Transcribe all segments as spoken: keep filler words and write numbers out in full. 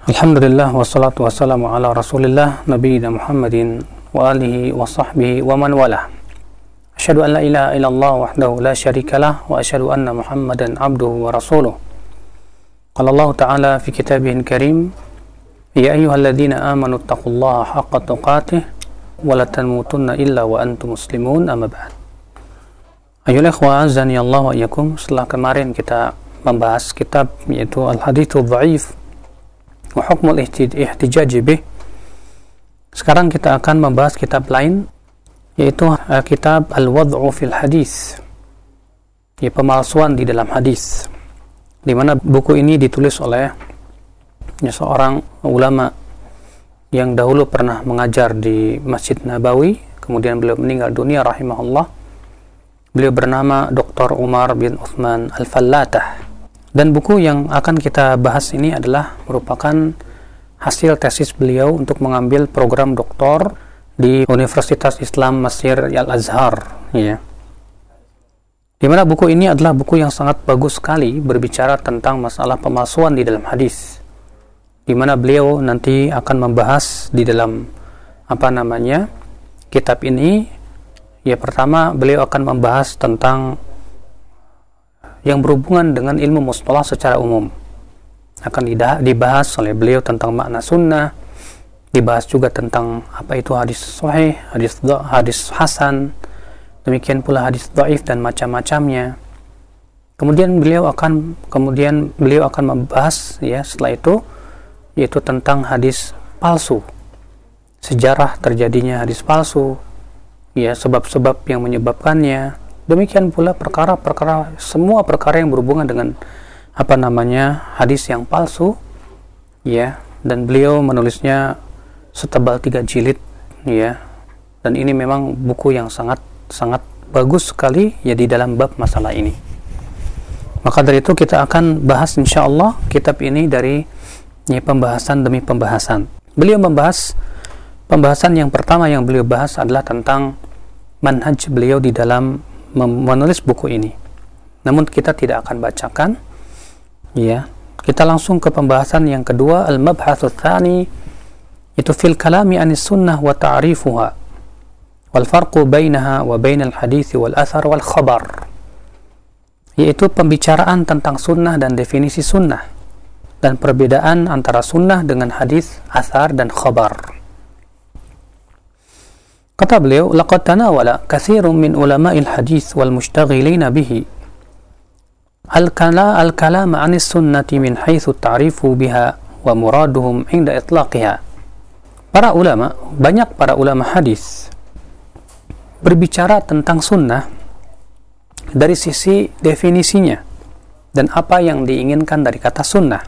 Alhamdulillah wassalatu wassalamu ala rasulillah nabiyina Muhammadin wa alihi wa sahbihi wa man walah. Asyhadu an la ilaha illallah wahdahu la syarikalah wa asyhadu anna Muhammadan abduhu wa rasuluh. Qala Allah ta'ala fi kitabihil karim, ya ayyuhalladzina amanu taqullaha haqqa tuqatih wa la tamutunna illa wa antum muslimun, amma ba'd. Ayyuhal ikhwa azani Allah wa iyyakum. Setelah kemarin kita membahas kitab yaitu Al-Haditsul Dha'if wa Hukmul Ihtijaj bih, sekarang kita akan membahas kitab lain yaitu uh, kitab Al-Wad'u fil Hadis, ya, pemalsuan di dalam hadis, di mana buku ini ditulis oleh ya, seorang ulama yang dahulu pernah mengajar di Masjid Nabawi, kemudian beliau meninggal dunia rahimahullah. Beliau bernama Doktor Umar bin Uthman Al-Fallatah. Dan buku yang akan kita bahas ini adalah merupakan hasil tesis beliau untuk mengambil program doktor di Universitas Islam Mesir Al-Azhar, ya. Di mana buku ini adalah buku yang sangat bagus sekali berbicara tentang masalah pemalsuan di dalam hadis. Di mana beliau nanti akan membahas di dalam apa namanya kitab ini, ya, pertama beliau akan membahas tentang yang berhubungan dengan ilmu mustalah secara umum. Akan dibahas oleh beliau tentang makna sunnah, dibahas juga tentang apa itu hadis sahih, hadis hadis hasan, demikian pula hadis dhaif dan macam-macamnya. Kemudian beliau akan kemudian beliau akan membahas, ya, setelah itu yaitu tentang hadis palsu, sejarah terjadinya hadis palsu, ya, sebab-sebab yang menyebabkannya. Demikian pula perkara-perkara, semua perkara yang berhubungan dengan apa namanya hadis yang palsu, ya. Dan beliau menulisnya setebal tiga jilid, ya. Dan ini memang buku yang sangat sangat bagus sekali, ya, di dalam bab masalah ini. Maka dari itu kita akan bahas insyaallah kitab ini dari, ya, pembahasan demi pembahasan. Beliau membahas pembahasan yang pertama yang beliau bahas adalah tentang manhaj beliau di dalam menulis buku ini. Namun kita tidak akan bacakan, ya. Kita langsung ke pembahasan yang kedua, al-mabhatsu tsani, itu fil kalami anis sunnah wa ta'rifuha wal farqu bainaha wa bainal hadits wal athar wal khabar, yaitu pembicaraan tentang sunnah dan definisi sunnah dan perbedaan antara sunnah dengan hadis, athar dan khabar. Kata beliau, laqad tanawala katsirun min ulama'il hadis wal mushtaghilina bihi al-kala al-kalam 'anis sunnati min haitsu ta'rifu biha wa muraduhum 'inda itlaqiha. Para ulama, banyak para ulama hadis berbicara tentang sunnah dari sisi definisinya dan apa yang diinginkan dari kata sunnah.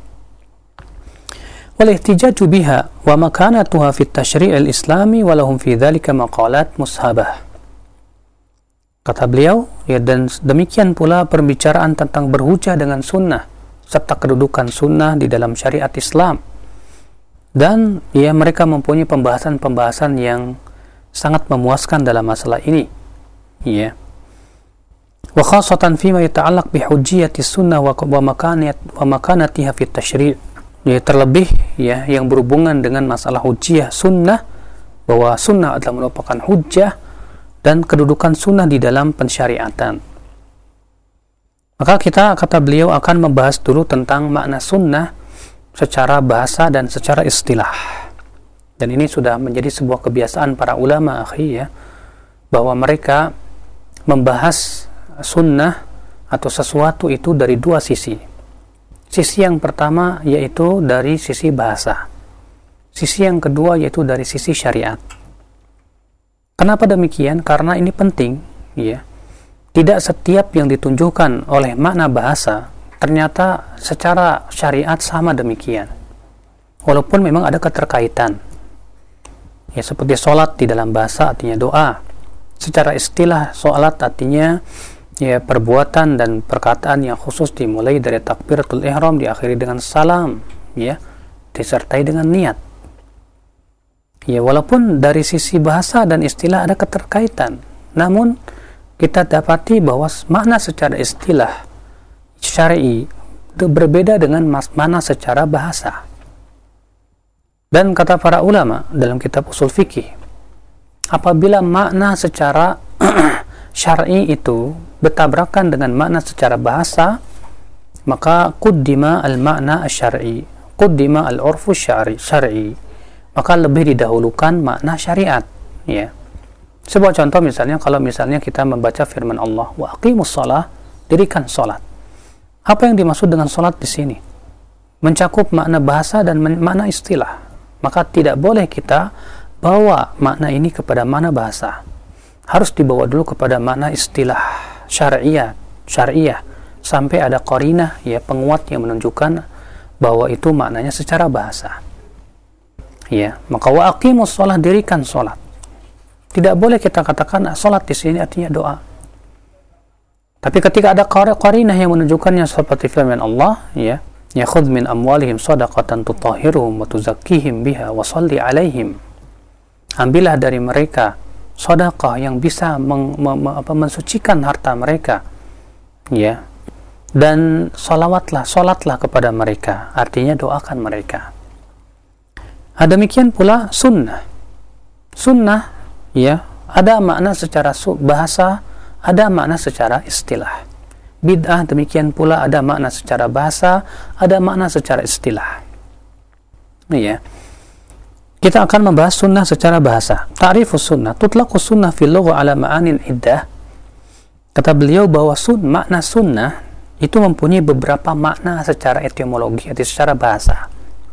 والاحتجاج بها ومكانتها في التشريع الإسلامي ولهم في ذلك مقالات مسhabah. Kata beliau, ya, dan demikian pula perbicaraan tentang berhujah dengan sunnah serta kedudukan sunnah di dalam syariat Islam. Dan, ya, mereka mempunyai pembahasan-pembahasan yang sangat memuaskan dalam masalah ini, ya. Wa khasatan fima yata'allaq bi hujjiyati sunnah wa makanat wa makanatiha fi at-tashri', ya, terlebih, ya, yang berhubungan dengan masalah hujjah sunnah, bahwa sunnah adalah merupakan hujjah dan kedudukan sunnah di dalam pensyariatan. Maka kita, kata beliau, akan membahas dulu tentang makna sunnah secara bahasa dan secara istilah. Dan ini sudah menjadi sebuah kebiasaan para ulama, akhi, ya, bahwa mereka membahas sunnah atau sesuatu itu dari dua sisi. Sisi yang pertama yaitu dari sisi bahasa. Sisi yang kedua yaitu dari sisi syariat. Kenapa demikian? Karena ini penting, ya. Tidak setiap yang ditunjukkan oleh makna bahasa ternyata secara syariat sama demikian. Walaupun memang ada keterkaitan. Ya, seperti sholat di dalam bahasa artinya doa. Secara istilah sholat artinya, ya, perbuatan dan perkataan yang khusus dimulai dari takbiratul ihram diakhiri dengan salam, ya, disertai dengan niat. Ya, walaupun dari sisi bahasa dan istilah ada keterkaitan, namun kita dapati bahwa makna secara istilah syar'i itu berbeda dengan makna secara bahasa. Dan kata para ulama dalam kitab usul fikih, apabila makna secara syar'i itu bertabrakan dengan makna secara bahasa, maka quddima al-makna asy-syar'i, quddima al-urfu syar'i, syar'i. Maka lebih didahulukan makna syariat, ya. Sebuah contoh misalnya, kalau misalnya kita membaca firman Allah, wa aqimus shalah, dirikan salat. Apa yang dimaksud dengan salat di sini? Mencakup makna bahasa dan makna istilah. Maka tidak boleh kita bawa makna ini kepada makna bahasa. Harus dibawa dulu kepada makna istilah syariah, syariah sampai ada qarinah, ya, penguat yang menunjukkan bahwa itu maknanya secara bahasa. Ya, maka wa aqimus shalah, dirikan salat. Tidak boleh kita katakan salat di sini artinya doa. Tapi ketika ada qarinah yang menunjukkannya seperti firman Allah, ya, yakhudh min amwalihim shadaqatan tutahhiruhum wa tuzakkihim biha wa shalli alaihim. Ambillah dari mereka sedekah yang bisa meng, mem, apa, mensucikan harta mereka, ya, dan salawatlah, salatlah kepada mereka, artinya doakan mereka. Demikian pula sunnah. Sunnah, ya, ada makna secara bahasa, ada makna secara istilah. Bid'ah demikian pula ada makna secara bahasa, ada makna secara istilah. Ya. Kita akan membahas sunnah secara bahasa. Ta'rifus sunnah, tutlaqus sunnah fil lugha ala ma'anin iddah. Kata beliau bahwa sun, makna sunnah itu mempunyai beberapa makna secara etimologi, atau secara bahasa.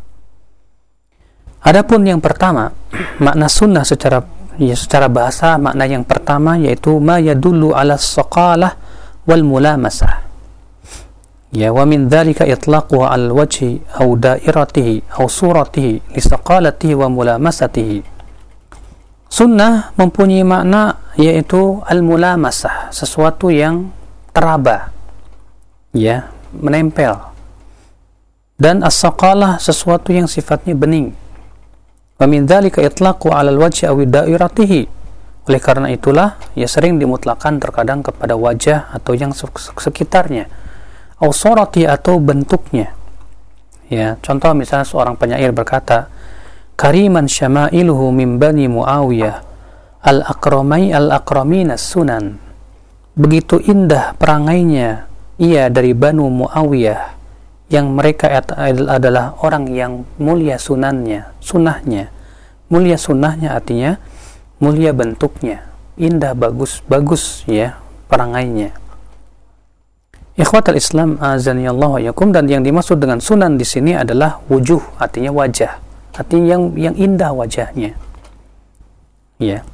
Adapun yang pertama, makna sunnah secara ya, secara bahasa, makna yang pertama yaitu ma yadullu ala saqalah wal mulamasah. Ya, wa min dzalika itlaquhu al wajhi aw dairatihi aw suratihi li saqalatihi wa mulamasatihi. Sunnah mempunyai makna yaitu al mulamasah, sesuatu yang teraba, ya, menempel. Dan as-saqalah, sesuatu yang sifatnya bening. Wa min dzalika itlaqu 'ala al-wajhi aw dairatihi. Oleh karena itulah ya sering dimutlakan terkadang kepada wajah atau yang sekitarnya, aw surati, atau bentuknya. Ya, contoh misalnya seorang penyair berkata, kariman syama'iluhu min bani Muawiyah al-akramai al-akramina sunan. Begitu indah perangainya ia dari Banu Muawiyah, yang mereka adalah orang yang mulia sunannya, sunnahnya. Mulia sunnahnya artinya mulia bentuknya, indah, bagus, bagus, ya, perangainya. Ikhwatal Islam azanillahu wa yakum, dan yang dimaksud dengan sunan di sini adalah wujuh, artinya wajah, artinya yang yang indah wajahnya. Ya.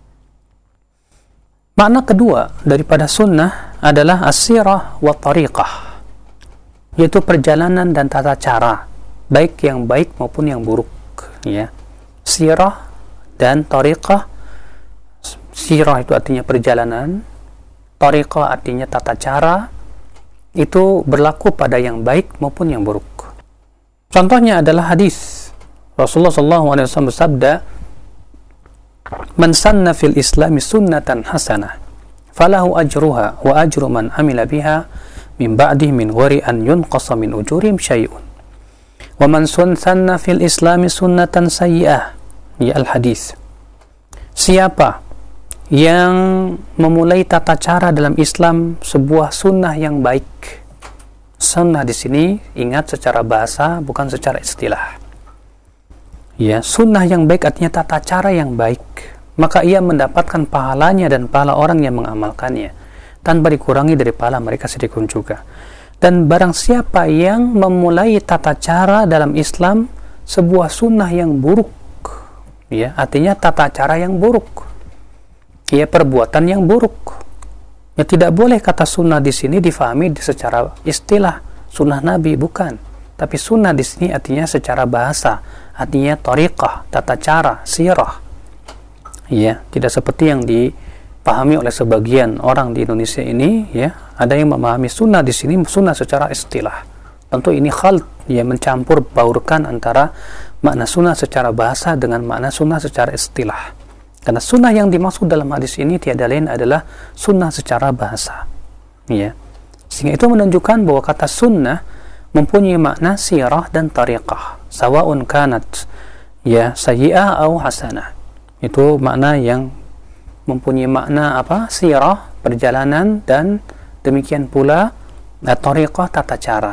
Makna kedua daripada sunnah adalah as-sirah wa tariqah, yaitu perjalanan dan tata cara, baik yang baik maupun yang buruk, ya. Sirah dan tariqah. Sirah itu artinya perjalanan, tariqah artinya tata cara. Itu berlaku pada yang baik maupun yang buruk. Contohnya adalah hadis Rasulullah sallallahu alaihi wasallam bersabda, man sanna fil islami sunnatan hasanah falahu ajruha wa ajru man amila biha min ba'dih min ghairi an yunqasa min ujurim syai'un wa man sanna fil islami sunnatan sayyi'ah. Ya, al-hadis. Siapa yang memulai tata cara dalam Islam sebuah sunnah yang baik. Sunnah di sini ingat secara bahasa, bukan secara istilah. Ya, sunnah yang baik artinya tata cara yang baik. Maka ia mendapatkan pahalanya dan pahala orang yang mengamalkannya, tanpa dikurangi dari pahala mereka sedikit juga. Dan barang siapa yang memulai tata cara dalam Islam sebuah sunnah yang buruk, ya, artinya tata cara yang buruk, ya, perbuatan yang buruk. Ya, tidak boleh kata sunnah di sini difahami secara istilah sunnah Nabi, bukan. Tapi sunnah di sini artinya secara bahasa, artinya tariqah, tata cara, sirah. Ya, tidak seperti yang dipahami oleh sebagian orang di Indonesia ini, ya. Ada yang memahami sunnah di sini sunnah secara istilah. Tentu ini khalt, ya, mencampur baurkan antara makna sunnah secara bahasa dengan makna sunnah secara istilah. Karena sunnah yang dimaksud dalam hadis ini tiada lain adalah sunnah secara bahasa, ya. Sehingga itu menunjukkan bahwa kata sunnah mempunyai makna sirah dan tariqah. Sawa'un kanat ya sayyi'ah atau hasanah. Itu makna yang mempunyai makna apa? Sirah, perjalanan, dan demikian pula tariqah, tata cara.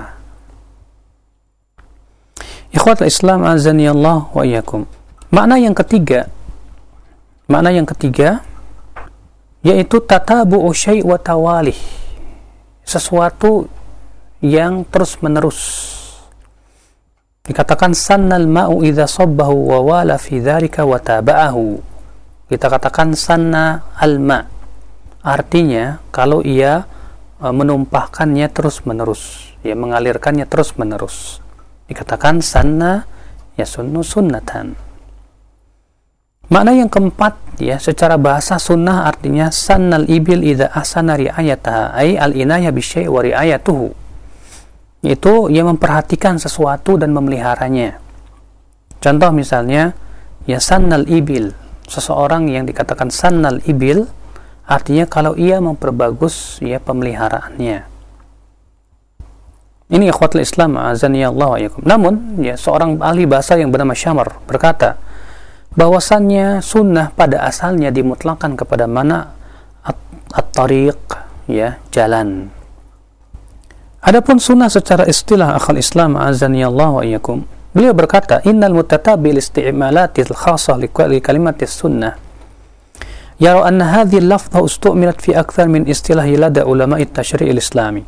Ikhwatul Islam azani Allah wa iyyakum. Makna yang ketiga, makna yang ketiga yaitu tatabu'u syai' wa tawalih. Sesuatu yang terus-menerus. Dikatakan sannal ma'u idza sabbahu wa wala fi dzalika wa taba'ahu. Kita katakan sanna al-ma'. Artinya kalau ia e, menumpahkannya terus-menerus, ya mengalirkannya terus-menerus. Dikatakan sanna yasunnu sunnatan. Makna yang keempat, ya, secara bahasa sunnah artinya sannal ibil idza ahsana ri'ayataha, ay al-inayah bisyai' wa ri'ayatuhu. Itu ia memperhatikan sesuatu dan memeliharanya. Contoh misalnya, ya sannal ibil, seseorang yang dikatakan sannal ibil artinya kalau ia memperbagus ya pemeliharaannya. Ini ikhwatul Islam azani Allah wa iyyakum. Namun ya seorang ahli bahasa yang bernama Syamar berkata bahwasannya sunnah pada asalnya dimutlakkan kepada mana at-tariq, ya jalan. Adapun sunnah secara istilah akhal Islam azani Allah wa iyyakum, beliau berkata innal mutatabi al-isti'malatil khassah li kalimatis sunnah yara anna hadhihi al-lafdha ustu'milat fi akthar min istilahi lada ulama'i at-tashri' al-islami.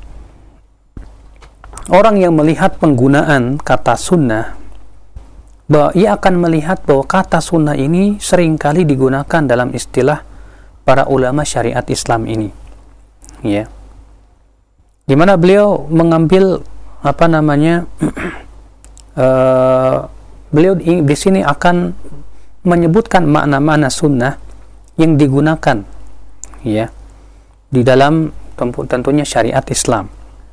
Orang yang melihat penggunaan kata sunnah, bahwa ia akan melihat bahwa kata sunnah ini seringkali digunakan dalam istilah para ulama syariat Islam ini, ya, di mana beliau mengambil apa namanya uh, beliau di sini akan menyebutkan makna-makna sunnah yang digunakan, ya, di dalam tentunya syariat Islam.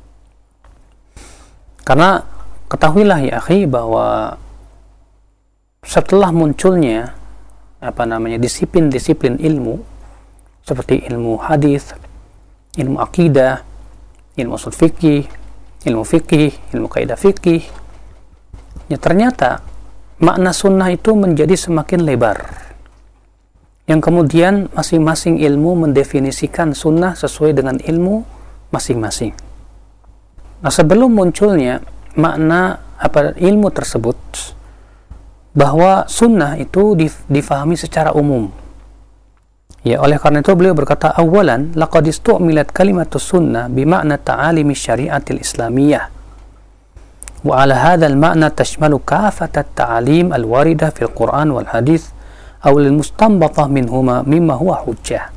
Karena ketahuilah ya akhi bahwa setelah munculnya apa namanya disiplin-disiplin ilmu seperti ilmu hadis, ilmu akidah, ilmu ushul fikih, ilmu fikih, ilmu kaidah fikih, ya ternyata makna sunnah itu menjadi semakin lebar. Yang kemudian masing-masing ilmu mendefinisikan sunnah sesuai dengan ilmu masing-masing. Nah, sebelum munculnya makna apa ilmu tersebut, bahwa sunnah itu difahami secara umum. Ya, oleh karena itu beliau berkata, awalan laqad istu'milat kalimatus sunnah bima'na ta'alimi syariatil islamiyah. Wa ala hadzal ma'na tashmalu kafat at-ta'alim al-waridah fil Qur'an wal hadits aw al-mustanbatah minhuma mimma huwa hujjah.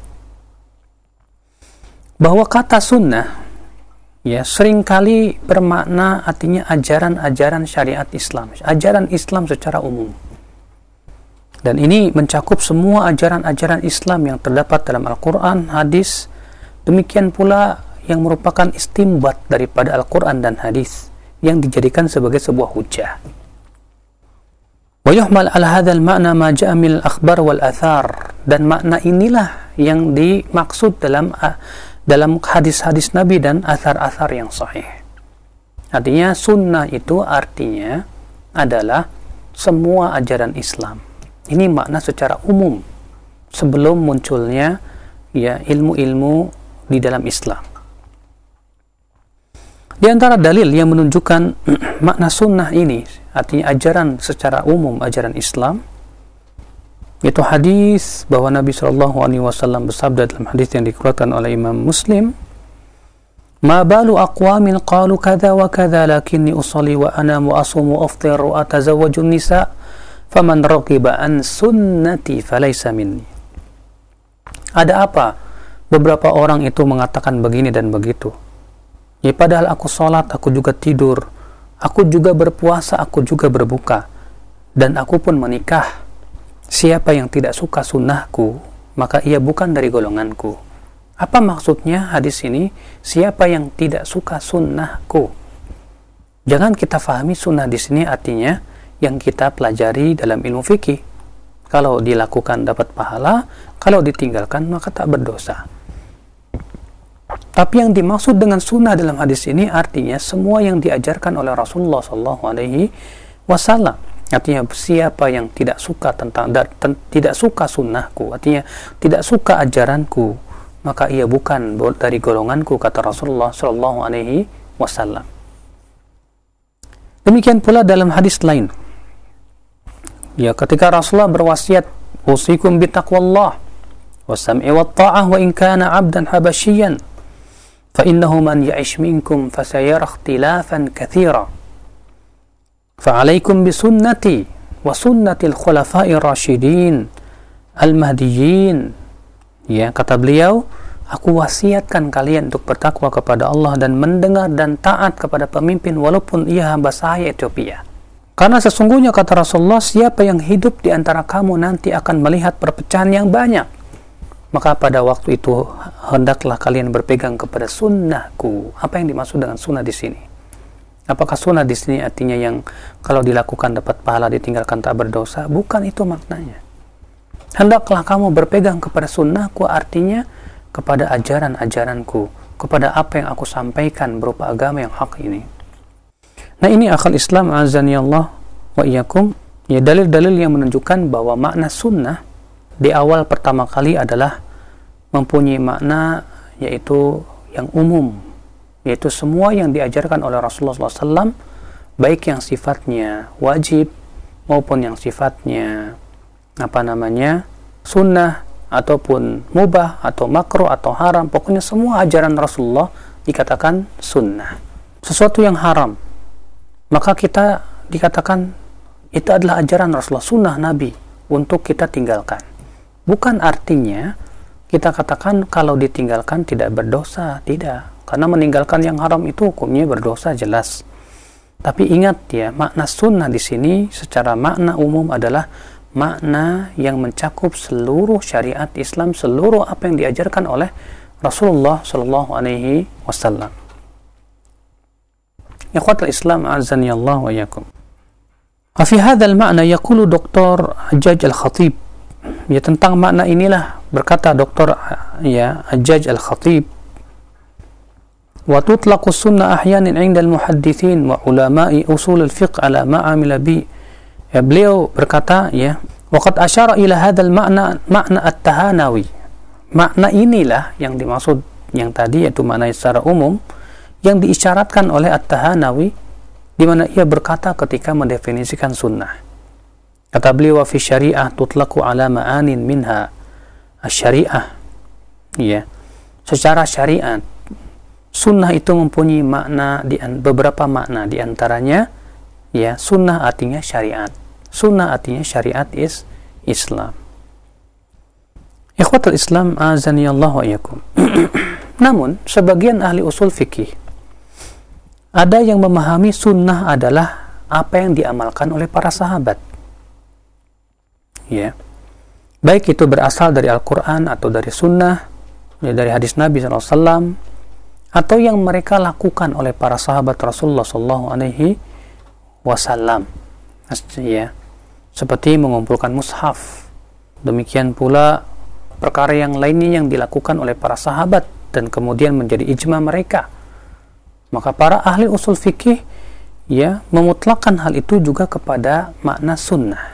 Bahwa kata sunnah ya seringkali bermakna artinya ajaran-ajaran syariat Islam, ajaran Islam secara umum. Dan ini mencakup semua ajaran-ajaran Islam yang terdapat dalam Al-Quran, hadis, demikian pula yang merupakan istimbat daripada Al-Quran dan hadis yang dijadikan sebagai sebuah hujjah. Wa yuhmal ala hadzal ma'na ma ja'a min al-akhbar wal athar, dan makna inilah yang dimaksud dalam dalam hadis-hadis Nabi dan athar-athar yang sahih. Artinya sunnah itu artinya adalah semua ajaran Islam. Ini makna secara umum sebelum munculnya ya ilmu-ilmu di dalam Islam. Di antara dalil yang menunjukkan makna sunnah ini, artinya ajaran secara umum, ajaran Islam, itu hadis bahwa Nabi shallallahu alaihi wasallam bersabda dalam hadis yang dikeluarkan oleh Imam Muslim, "Ma balu aqwamin qalu kadza wa kadza lakinni usalli wa anamu wa asumu wa aftiru wa atazawwaju nisa faman raqiba an sunnati falaysa minni." Ada apa beberapa orang itu mengatakan begini dan begitu? Ya, padahal aku sholat, aku juga tidur, aku juga berpuasa, aku juga berbuka, dan aku pun menikah. Siapa yang tidak suka sunnahku, maka ia bukan dari golonganku. Apa maksudnya hadis ini? Siapa yang tidak suka sunnahku? Jangan kita fahami sunnah di sini artinya yang kita pelajari dalam ilmu fikih. Kalau dilakukan dapat pahala, kalau ditinggalkan maka tak berdosa. Tapi yang dimaksud dengan sunnah dalam hadis ini artinya semua yang diajarkan oleh Rasulullah shallallahu alaihi wasallam. Artinya siapa yang tidak suka tentang da, ten, tidak suka sunnahku, artinya tidak suka ajaranku, maka ia bukan dari golonganku, kata Rasulullah Shallallahu Alaihi Wasallam. Demikian pula dalam hadis lain, ya, ketika Rasulullah berwasiat, usikum bitaqwallah wasam'i wat ta'ah wa in kana 'abdan habasyian fa innahu man ya'ish minkum fasayara ikhtilafan katsira fa 'alaikum bisunnati wa sunnatil khulafa'ir rasyidin al-mahdiyyin. Ya, kata beliau, aku wasiatkan kalian untuk bertakwa kepada Allah dan mendengar dan taat kepada pemimpin walaupun ia hamba sahaya Ethiopia. Karena sesungguhnya, kata Rasulullah, siapa yang hidup di antara kamu nanti akan melihat perpecahan yang banyak. Maka pada waktu itu hendaklah kalian berpegang kepada sunnahku. Apa yang dimaksud dengan sunnah di sini? Apakah sunnah di sini artinya yang kalau dilakukan dapat pahala, ditinggalkan tak berdosa? Bukan itu maknanya. Hendaklah kamu berpegang kepada sunnahku, artinya kepada ajaran-ajaranku, kepada apa yang aku sampaikan berupa agama yang hak ini. Nah, ini akal Islam, azani Allah wa iyyakum, ya, dalil-dalil yang menunjukkan bahwa makna sunnah di awal pertama kali adalah mempunyai makna yaitu yang umum, yaitu semua yang diajarkan oleh Rasulullah shallallahu alaihi wasallam, baik yang sifatnya wajib maupun yang sifatnya apa namanya sunnah ataupun mubah atau makruh atau haram, pokoknya semua ajaran Rasulullah dikatakan sunnah. Sesuatu yang haram, maka kita dikatakan itu adalah ajaran Rasulullah, sunnah Nabi, untuk kita tinggalkan. Bukan artinya kita katakan kalau ditinggalkan tidak berdosa, tidak. Karena meninggalkan yang haram itu hukumnya berdosa jelas. Tapi ingat ya, makna sunnah di sini secara makna umum adalah makna yang mencakup seluruh syariat Islam, seluruh apa yang diajarkan oleh Rasulullah Shallallahu Alaihi Wasallam. Ikhwatul Islam, azani Allah wa iyyakum. Fi hadzal ma'na yaqulu Doktor Hajjaj Al-Khatib, ya, tentang makna inilah berkata Doktor ya Hajjaj Al-Khatib, wa tutlaqu sunnah ahyanan 'inda al-muhaddithin wa ulama'i usul al-fiqh ala ma 'amila bi. Ya, beliau berkata, ya, waqad asyara ila hadzal ma'na makna at-tahanawi. Makna inilah yang dimaksud yang tadi, yaitu makna secara umum yang diisyaratkan oleh At-Tahanawi, di mana ia berkata ketika mendefinisikan sunnah. Kata beliau, wa fi syariah tutlaqu ala ma'anin minha asy-syariah. Ya, secara syariat sunnah itu mempunyai makna di beberapa makna, di antaranya ya, sunnah artinya syariat. Sunnah artinya syariat is Islam. Ikhwatul Islam, azani Allah wa iyyakum. Namun sebagian ahli usul fikih ada yang memahami sunnah adalah apa yang diamalkan oleh para sahabat. Ya, baik itu berasal dari Al-Quran atau dari sunnah, ya, dari hadis Nabi shallallahu alaihi wasallam, atau yang mereka lakukan oleh para sahabat Rasulullah shallallahu alaihi wasallam, ya, seperti mengumpulkan mushaf. Demikian pula perkara yang lainnya yang dilakukan oleh para sahabat dan kemudian menjadi ijma mereka. Maka para ahli usul fikih ya memutlakkan hal itu juga kepada makna sunnah.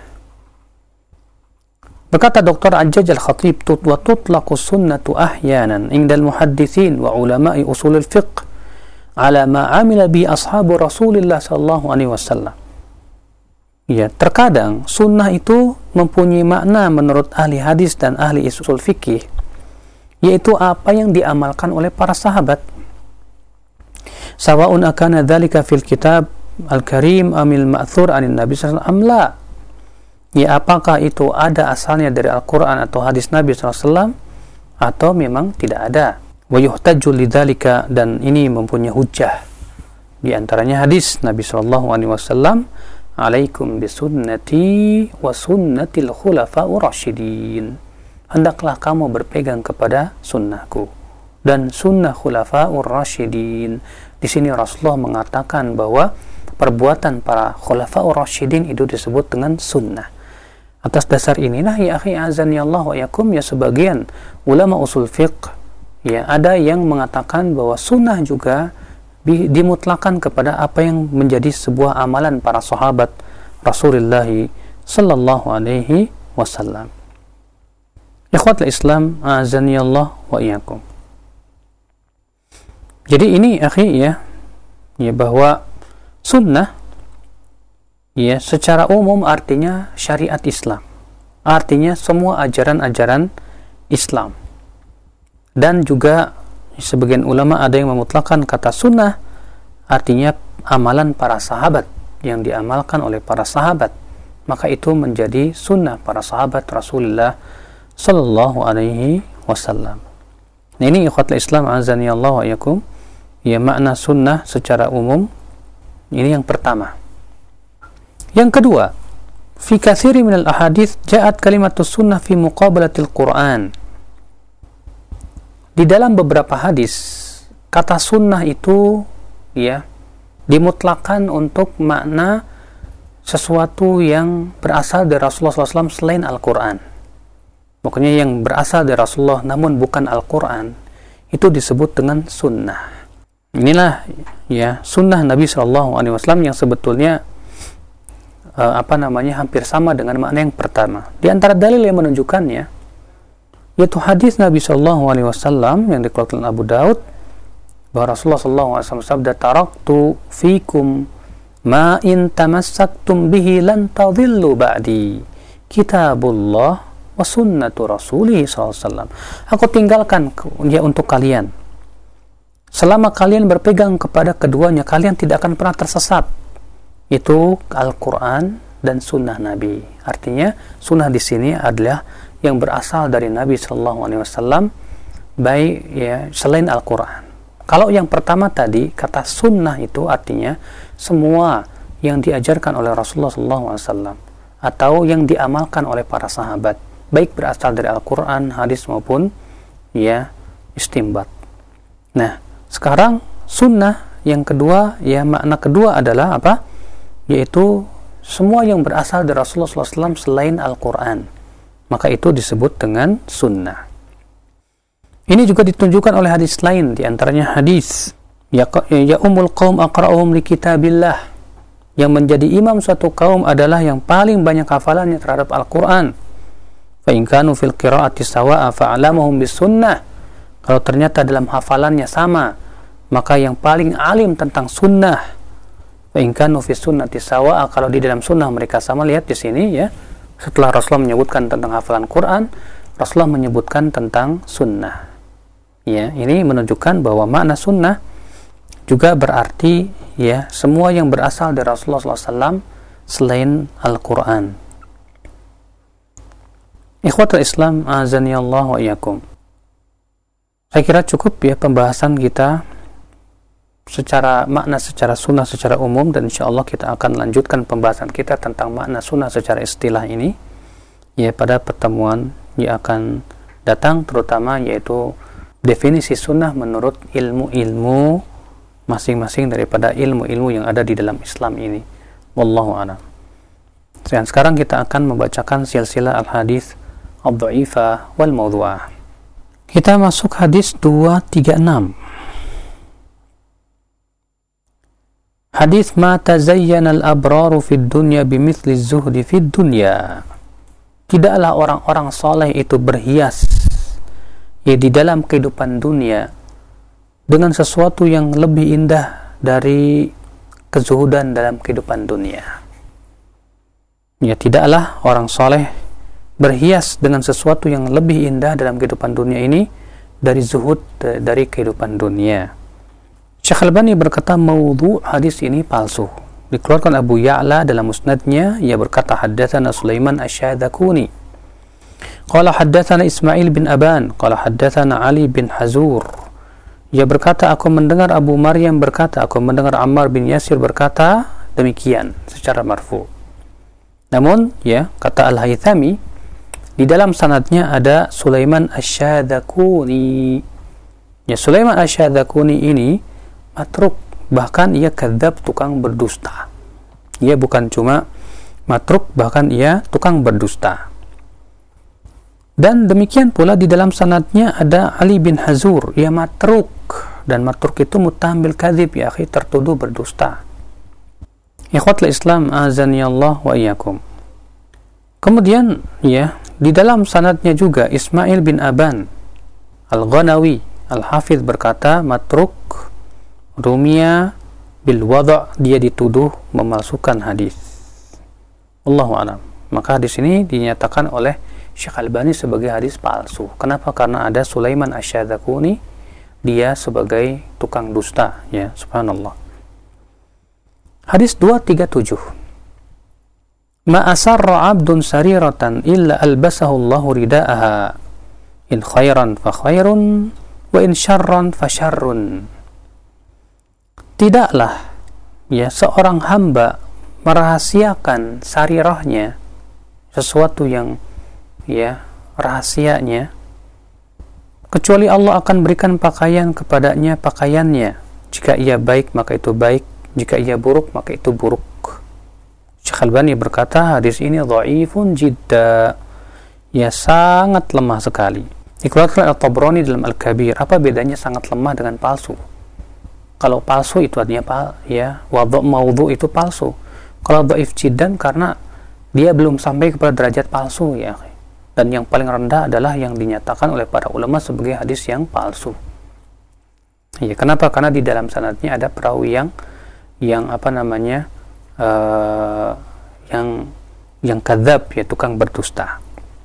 Berkata Doktor Hajjaj Al-Khatib, wa tutlaqu sunnatu ahyanan indal muhaddithin wa ulama'i usul al-fiqh ala ma amila bi ashabu Rasulillah sallallahu alaihi wasallam. Ya, terkadang sunnah itu mempunyai makna menurut ahli hadis dan ahli usul fikih, yaitu apa yang diamalkan oleh para sahabat. Sawa'un akana dzalika fil kitab al-karim amil ma'thur anin nabi sallallahu alaihi wasallam la. Ya, apakah itu ada asalnya dari Al-Quran atau hadis Nabi sallallahu alaihi wasallam atau memang tidak ada. Wa yuhtaju lidzalika, dan ini mempunyai hujjah. Di antaranya hadis Nabi sallallahu alaihi wasallam, alaikum bisunnati wa sunnatil khulafa'ur rasyidin. Hendaklah kamu berpegang kepada sunnahku dan sunnah khulafa'ur rasyidin. Di sini Rasulullah mengatakan bahwa perbuatan para khulafa'ur rasyidin itu disebut dengan sunnah. Atas dasar inilah ya akhi azani Allah wa yakum, ya, sebagian ulama usul fiqh ya ada yang mengatakan bahwa sunnah juga dimutlakan kepada apa yang menjadi sebuah amalan para sahabat Rasulullah sallallahu alaihi wasallam. Ikhwatul Islam, azani Allah wa iyyakum. Jadi ini akhi ya, ya bahwa sunnah ya secara umum artinya syariat Islam. Artinya semua ajaran-ajaran Islam. Dan juga sebagian ulama ada yang memutlakkan kata sunnah artinya amalan para sahabat yang diamalkan oleh para sahabat. Maka itu menjadi sunnah para sahabat Rasulullah sallallahu alaihi wasallam. Nah, ini ikhwatul Islam azani Allah wa iyyakum. Ya, makna sunnah secara umum ini yang pertama. Yang kedua, fi katsiri minal ahadits ja'at kalimatus sunnah fi muqabalatil Qur'an. Di dalam beberapa hadis kata sunnah itu ya dimutlakan untuk makna sesuatu yang berasal dari Rasulullah shallallahu alaihi wasallam selain Al-Quran. Pokoknya yang berasal dari Rasulullah namun bukan Al-Quran itu disebut dengan sunnah. Inilah ya sunnah Nabi shallallahu alaihi wasallam yang sebetulnya uh, apa namanya hampir sama dengan makna yang pertama. Di antara dalil yang menunjukkannya yaitu hadis Nabi shallallahu alaihi wasallam yang dikeluarkan Abu Daud bahwa Rasulullah shallallahu alaihi wasallam sabda, taraktu fikum ma in tamassaktum bihi lan tadhillu ba'di kitabullah wa sunnatu rasulih sallallahu alaihi wasallam. Aku tinggalkan ya untuk kalian selama kalian berpegang kepada keduanya, kalian tidak akan pernah tersesat. Itu Al-Quran dan Sunnah Nabi. Artinya Sunnah di sini adalah yang berasal dari Nabi Sallallahu Alaihi Wasallam, baik ya selain Al-Quran. Kalau yang pertama tadi kata Sunnah itu artinya semua yang diajarkan oleh Rasulullah Sallallahu Alaihi Wasallam atau yang diamalkan oleh para sahabat, baik berasal dari Al-Quran, hadis maupun ya istimbat. Nah, sekarang sunnah yang kedua, ya makna kedua adalah apa? Yaitu semua yang berasal dari Rasulullah shallallahu alaihi wasallam selain Al-Quran. Maka itu disebut dengan sunnah. Ini juga ditunjukkan oleh hadis lain, diantaranya hadis ya, ya umul qaum aqra'uhum li kitabillah. Yang menjadi imam suatu kaum adalah yang paling banyak hafalannya terhadap Al-Quran. Fa in kanu fil qira'ati sawa'a fa'alamuhum bis sunnah. Kalau ternyata dalam hafalannya sama, maka yang paling alim tentang sunnah. Fa in kanu fi sunnati sawa'a, kalau di dalam sunnah mereka sama. Lihat di sini ya, setelah Rasulullah menyebutkan tentang hafalan Quran, Rasulullah menyebutkan tentang sunnah. Ya, ini menunjukkan bahwa makna sunnah juga berarti ya semua yang berasal dari Rasulullah shallallahu alaihi wasallam selain Al-Quran. Ikhwatul Islam, azani Allah wa iyyakum. Saya kira cukup ya pembahasan kita secara makna secara sunnah secara umum, dan insya Allah kita akan lanjutkan pembahasan kita tentang makna sunnah secara istilah ini ya pada pertemuan yang akan datang, terutama yaitu definisi sunnah menurut ilmu-ilmu masing-masing daripada ilmu-ilmu yang ada di dalam Islam ini. Wallahu a'lam. Dan sekarang kita akan membacakan silsilah al-hadis ad-dha'ifah wal mawdu'ah. Kita masuk hadis dua tiga enam. Hadis ma tazayyana al-abraru fid dunya bimithli zuhdi fid dunya. Tidaklah orang-orang soleh itu berhias ya di dalam kehidupan dunia dengan sesuatu yang lebih indah dari kezuhudan dalam kehidupan dunia. Ya, tidaklah orang soleh berhias dengan sesuatu yang lebih indah dalam kehidupan dunia ini dari zuhud dari kehidupan dunia. Syekh Al-Albani berkata maudhu' hadis ini palsu. Dikeluarkan Abu Ya'la dalam musnadnya, ia berkata haddatsana Sulaiman Asy-Syadzakuni qala haddatsana Ismail bin Aban qala haddatsana Ali bin Hazur. Ia berkata aku mendengar Abu Maryam berkata aku mendengar Ammar bin Yasir berkata demikian secara marfu. Namun ya kata Al-Haythami di dalam sanadnya ada Sulaiman Asy-Syadzakuni. Ya, Sulaiman Asy-Syadzakuni ini matruk, bahkan ia kadzab, tukang berdusta. Ia bukan cuma matruk, bahkan ia tukang berdusta. Dan demikian pula di dalam sanadnya ada Ali bin Hazur, ia matruk, dan matruk itu mutahamil kadzib, ya akhi, tertuduh berdusta. Ikhwatul Islam azani Allah wa iyyakum. Kemudian ya, di dalam sanadnya juga Ismail bin Aban Al-Ghanawi Al-Hafidh berkata matruk rumia bil wada', dia dituduh memalsukan hadis. Allahu a'lam. Maka hadis ini dinyatakan oleh Syekh Albani sebagai hadis palsu. Kenapa? Karena ada Sulaiman Asy-Syadzakuni, dia sebagai tukang dusta, ya, subhanallah. Hadis dua tiga tujuh. Ma asarra 'abdun sariratan illa albasahu Allahu ridaaha. In khairan fa khairun wa in syarran fa syarrun. Tidaklah ya seorang hamba merahasiakan sarirahnya, sesuatu yang ya rahasianya, kecuali Allah akan berikan pakaian kepadanya pakaiannya. Jika ia baik maka itu baik, jika ia buruk maka itu buruk. Syekh Albani berkata hadis ini dhaifun jidda, ya sangat lemah sekali. Dikeluarkan At-Tabrani dalam Al-Kabir. Apa bedanya sangat lemah dengan palsu? Kalau palsu itu artinya pal, ya wadhu' maudhu' itu palsu. Kalau dhaif jiddan karena dia belum sampai kepada derajat palsu, ya. Dan yang paling rendah adalah yang dinyatakan oleh para ulama sebagai hadis yang palsu. Ya, kenapa? Karena di dalam sanadnya ada perawi yang yang apa namanya uh, yang yang kadzab, ya tukang berdusta.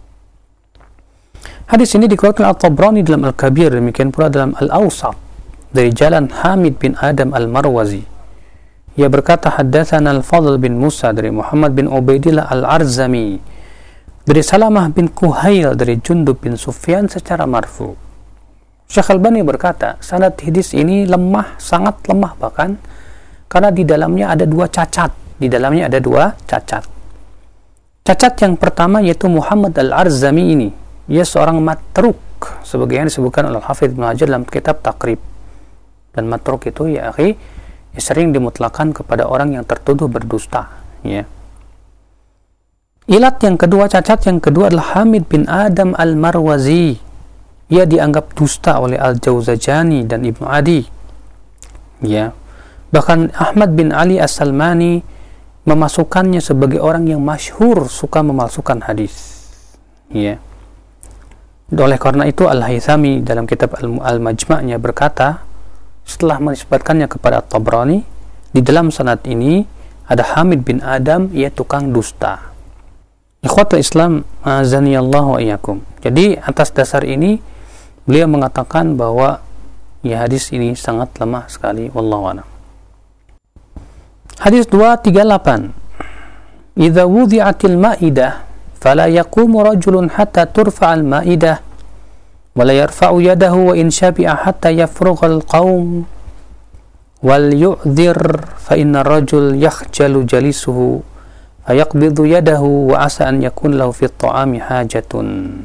Hadis ini dikeluarkan At-Tabrani dalam Al-Kabir, demikian pula dalam Al-Awsat dari jalan Hamid bin Adam Al-Marwazi. Ia berkata haddatsana Al-Fadl bin Musa dari Muhammad bin Ubaidillah Al-Arzami dari Salamah bin Kuhail dari Jundub bin Sufyan secara marfu. Syekh Albani berkata sanad hadis ini lemah, sangat lemah bahkan, karena di dalamnya ada dua cacat. Di dalamnya ada dua cacat. Cacat yang pertama yaitu Muhammad Al-Arzami ini, ia seorang matruk sebagaimana disebutkan oleh Hafidz Ibnu Hajar dalam kitab Taqrib. Dan matruk itu ya akhi, ya sering dimutlakan kepada orang yang tertuduh berdusta, ya. Ilat yang kedua, cacat yang kedua adalah Hamid bin Adam Al-Marwazi. Ia dianggap dusta oleh Al-Jawzajani dan Ibnu Adi, ya. Bahkan Ahmad bin Ali As-Salmani memasukkannya sebagai orang yang masyhur suka memalsukan hadis, ya. Oleh karena itu Al-Haythami dalam kitab Al-Majma'-nya berkata setelah menisbatkannya kepada At-Tabrani, di dalam sanad ini ada Hamid bin Adam, ia tukang dusta. Ikhwatul Islam azani Allah wa iyyakum. Jadi atas dasar ini beliau mengatakan bahwa ya hadis ini sangat lemah sekali, wallahu a'lam. Hadis dua tiga delapan. Idza wudi'atil ma'idah fala yaqumu rajulun hatta turfa'al ma'idah wa la yarfa'u yadahu wa in syabi'a hatta yafrughal qaum wal yu'dhir fa inna rajul yakhjalu jalisuhu fa yaqbidu yadahu wa asa an yakun lahu fi at-ta'ami hajatun.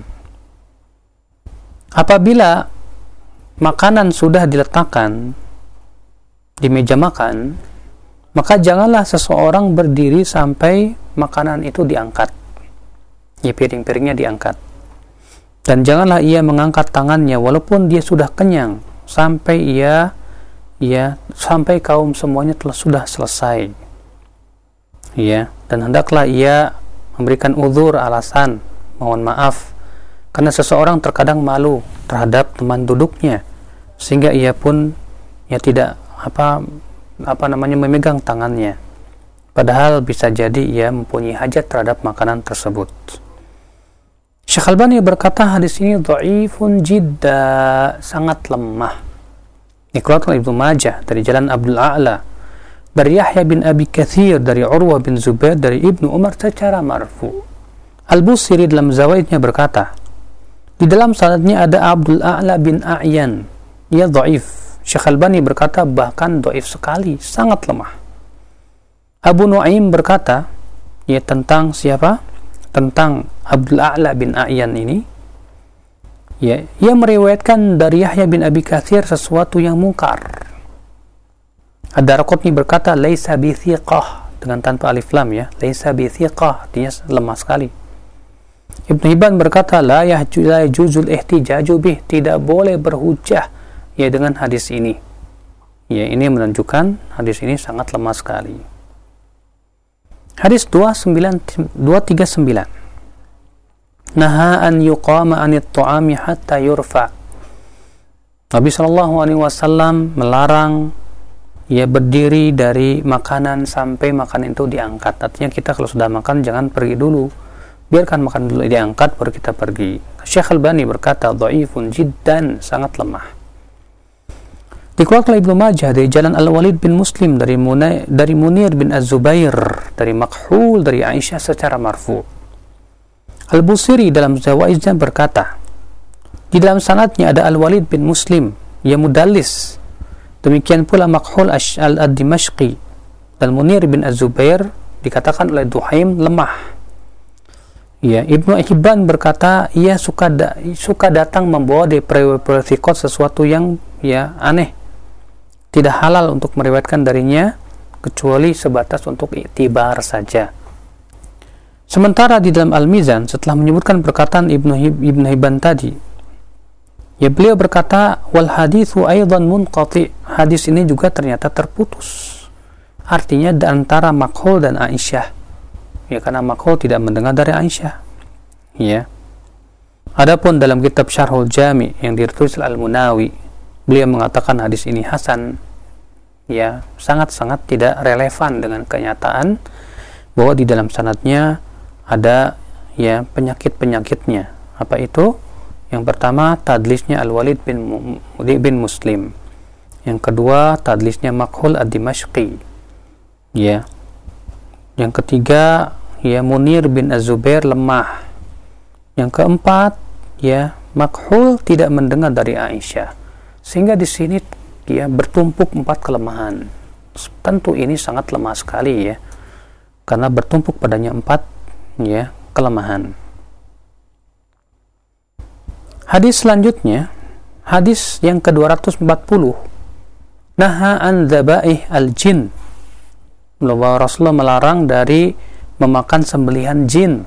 Apabila makanan sudah diletakkan di meja makan, maka janganlah seseorang berdiri sampai makanan itu diangkat, ya piring-piringnya diangkat. Dan janganlah ia mengangkat tangannya walaupun dia sudah kenyang sampai ia ya sampai kaum semuanya telah sudah selesai, ya. Dan hendaklah ia memberikan uzur, alasan, mohon maaf, karena seseorang terkadang malu terhadap teman duduknya sehingga ia pun ya tidak apa apa namanya memegang tangannya, padahal bisa jadi ia mempunyai hajat terhadap makanan tersebut. Syekh Albani berkata hadis ini dhaifun jidda, sangat lemah. Dikeluarkan Ibnu Majah dari jalan Abdul A'la dari Yahya bin Abi Katsir dari Urwah bin Zubair dari Ibnu Umar secara marfu. Al-Busiri dalam Zawaidnya berkata di dalam sanadnya ada Abdul A'la bin A'yan, ia dhaif. Syekh Albani berkata bahkan dhaif sekali, sangat lemah. Abu Nuaim berkata ya tentang siapa? Tentang Abdul A'la bin A'yan ini, ya, ia meriwayatkan dari Yahya bin Abi Katsir sesuatu yang mungkar. Ad-Darqutni berkata laisa bi thiqah dengan tanpa alif lam, ya, laisa bi thiqah, artinya lemah sekali. Ibnu Hibban berkata la yajuzul ihtijaju bih, tidak boleh berhujjah ya dengan hadis ini. Ya, ini menunjukkan hadis ini sangat lemah sekali. Hadis dua tiga sembilan. Naha an yuqama anit ta'ami hatta yurfa. Nabi sallallahu alaihi wasallam melarang ya berdiri dari makanan sampai makanan itu diangkat. Artinya kita kalau sudah makan jangan pergi dulu. Biarkan makan dulu diangkat baru kita pergi. Syekh Albani berkata dhaifun jiddan, sangat lemah. Dikeluarkan Ibnu Majah dari jalan Al-Walid bin Muslim dari Munay, dari Munir bin Az-Zubair dari Makhul dari Aisyah secara marfu. Al-Busiri dalam Zawaidnya berkata, di dalam sanadnya ada Al-Walid bin Muslim yang mudallis. Demikian pula Makhul al-Dimashqi dan Munir bin Az-Zubair dikatakan oleh Duhaim lemah. Ya, Ibnu Hibban berkata ia suka da, suka datang membawa dari periwayat sesuatu yang ya aneh, tidak halal untuk meriwayatkan darinya kecuali sebatas untuk iktibar saja. Sementara di dalam Al-Mizan setelah menyebutkan perkataan Ibnu Hib, Ibnu Hibban tadi, ya beliau berkata wal haditsu aidan munqati, hadis ini juga ternyata terputus. Artinya di antara Makhul dan Aisyah. Ya, karena Makhul tidak mendengar dari Aisyah. Ya. Adapun dalam kitab Syarhul Jami yang ditulis Al-Munawi, beliau mengatakan hadis ini hasan. Ya, sangat-sangat tidak relevan dengan kenyataan bahwa di dalam sanadnya ada ya penyakit-penyakitnya. Apa itu? Yang pertama tadlisnya Al-Walid bin bin Muslim. Yang kedua tadlisnya Makhul ad-Dimashqi. Ya. Yang ketiga ya Munir bin Az-Zubair lemah. Yang keempat ya Makhul tidak mendengar dari Aisyah. Sehingga di sini ya bertumpuk empat kelemahan. Tentu ini sangat lemah sekali ya. Karena bertumpuk padanya empat ya kelemahan. Hadis selanjutnya, hadis yang ke dua ratus empat puluh. Naha an dzabaih al-jin. Rasulullah melarang dari memakan sembelihan jin.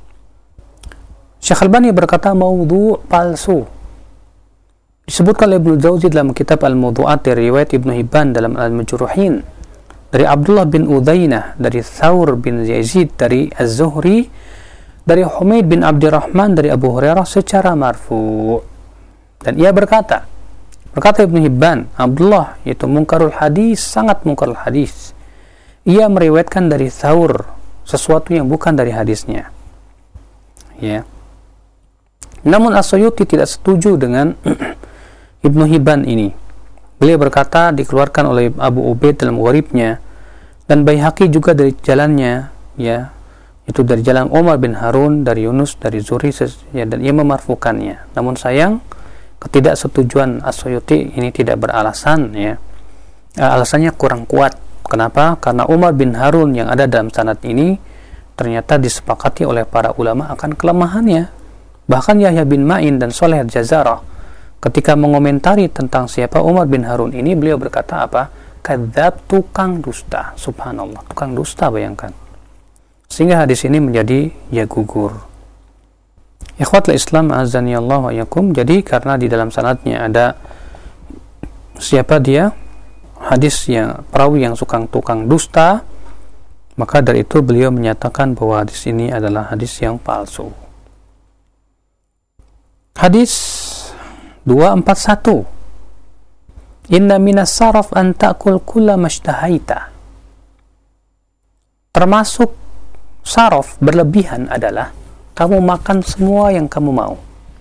Syekh Albani berkata maudhu' palsu. Disebutkan oleh Ibnu Jauzi dalam kitab Al-Mawdu'at dari riwayat Ibnu Hibban dalam Al-Majruhin dari Abdullah bin Udzainah, dari Thawr bin Yazid, dari Az-Zuhri, dari Humaid bin Abdurrahman, dari Abu Hurairah secara marfu. Dan ia berkata, berkata Ibnu Hibban, Abdullah itu mungkarul hadis, sangat mungkarul hadis. Ia meriwayatkan dari Thawr sesuatu yang bukan dari hadisnya. Ya. Namun As-Suyuti tidak setuju dengan Ibnu Hibban ini. Beliau berkata dikeluarkan oleh Abu Ubaid dalam Gharibnya dan Baihaqi juga dari jalannya, ya, itu dari jalan Umar bin Harun dari Yunus dari Zuhri, ya, dan ia memarfukannya. Namun sayang ketidaksetujuan As-Suyuti ini tidak beralasan, ya. Alasannya kurang kuat. Kenapa? Karena Umar bin Harun yang ada dalam sanad ini ternyata disepakati oleh para ulama akan kelemahannya. Bahkan Yahya bin Ma'in dan Sholeh Al-Jazarah ketika mengomentari tentang siapa Umar bin Harun ini, beliau berkata apa? Kadzab, tukang dusta. Subhanallah, tukang dusta, bayangkan. Sehingga hadis ini menjadi ya gugur. Ikhwatul Islam azani Allah wa yakum. Jadi karena di dalam sanadnya ada siapa dia? Hadis yang perawi yang suka tukang dusta, maka dari itu beliau menyatakan bahwa hadis ini adalah hadis yang palsu. Hadis dua empat satu. Inna minas saraf an ta'kul kulla mashtahaita. Termasuk saraf berlebihan adalah kamu makan semua yang kamu mau.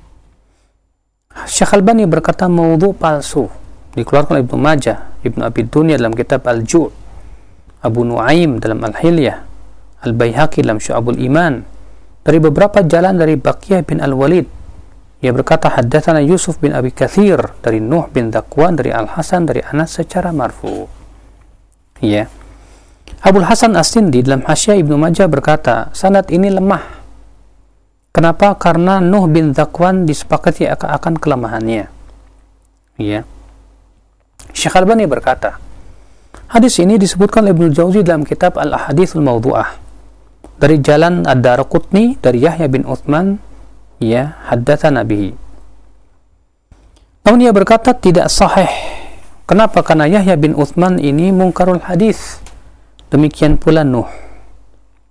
Syekh Albani berkata maudhu' palsu. Dikeluarkan oleh Ibnu Majah, Ibnu Abi Dunya dalam kitab Al-Ju', Abu Nuaim dalam Al-Hilyah, Al-Baihaqi dalam Syu'abul Iman, dari beberapa jalan dari Baqiyah bin Al-Walid. Ia berkata haddatsana Yusuf bin Abi Katsir dari Nuh bin Dzakwan dari Al-Hasan dari Anas secara marfu. Ya. Abul Hasan As-Sindi dalam Hasyiah Ibnu Majah berkata, sanad ini lemah. Kenapa? Karena Nuh bin Dzakwan disepakati akan kelemahannya. Ya. Syekh Albani berkata, hadis ini disebutkan oleh Ibnu Jauzi dalam kitab Al-Ahaditsul Mawdu'ah dari jalan Ad-Daraqutni dari Yahya bin Utsman, ya, haddatsana bihi. Namun ia berkata tidak sahih. Kenapa? Karena Yahya bin Utsman ini mungkarul hadis. Demikian pula Nuh.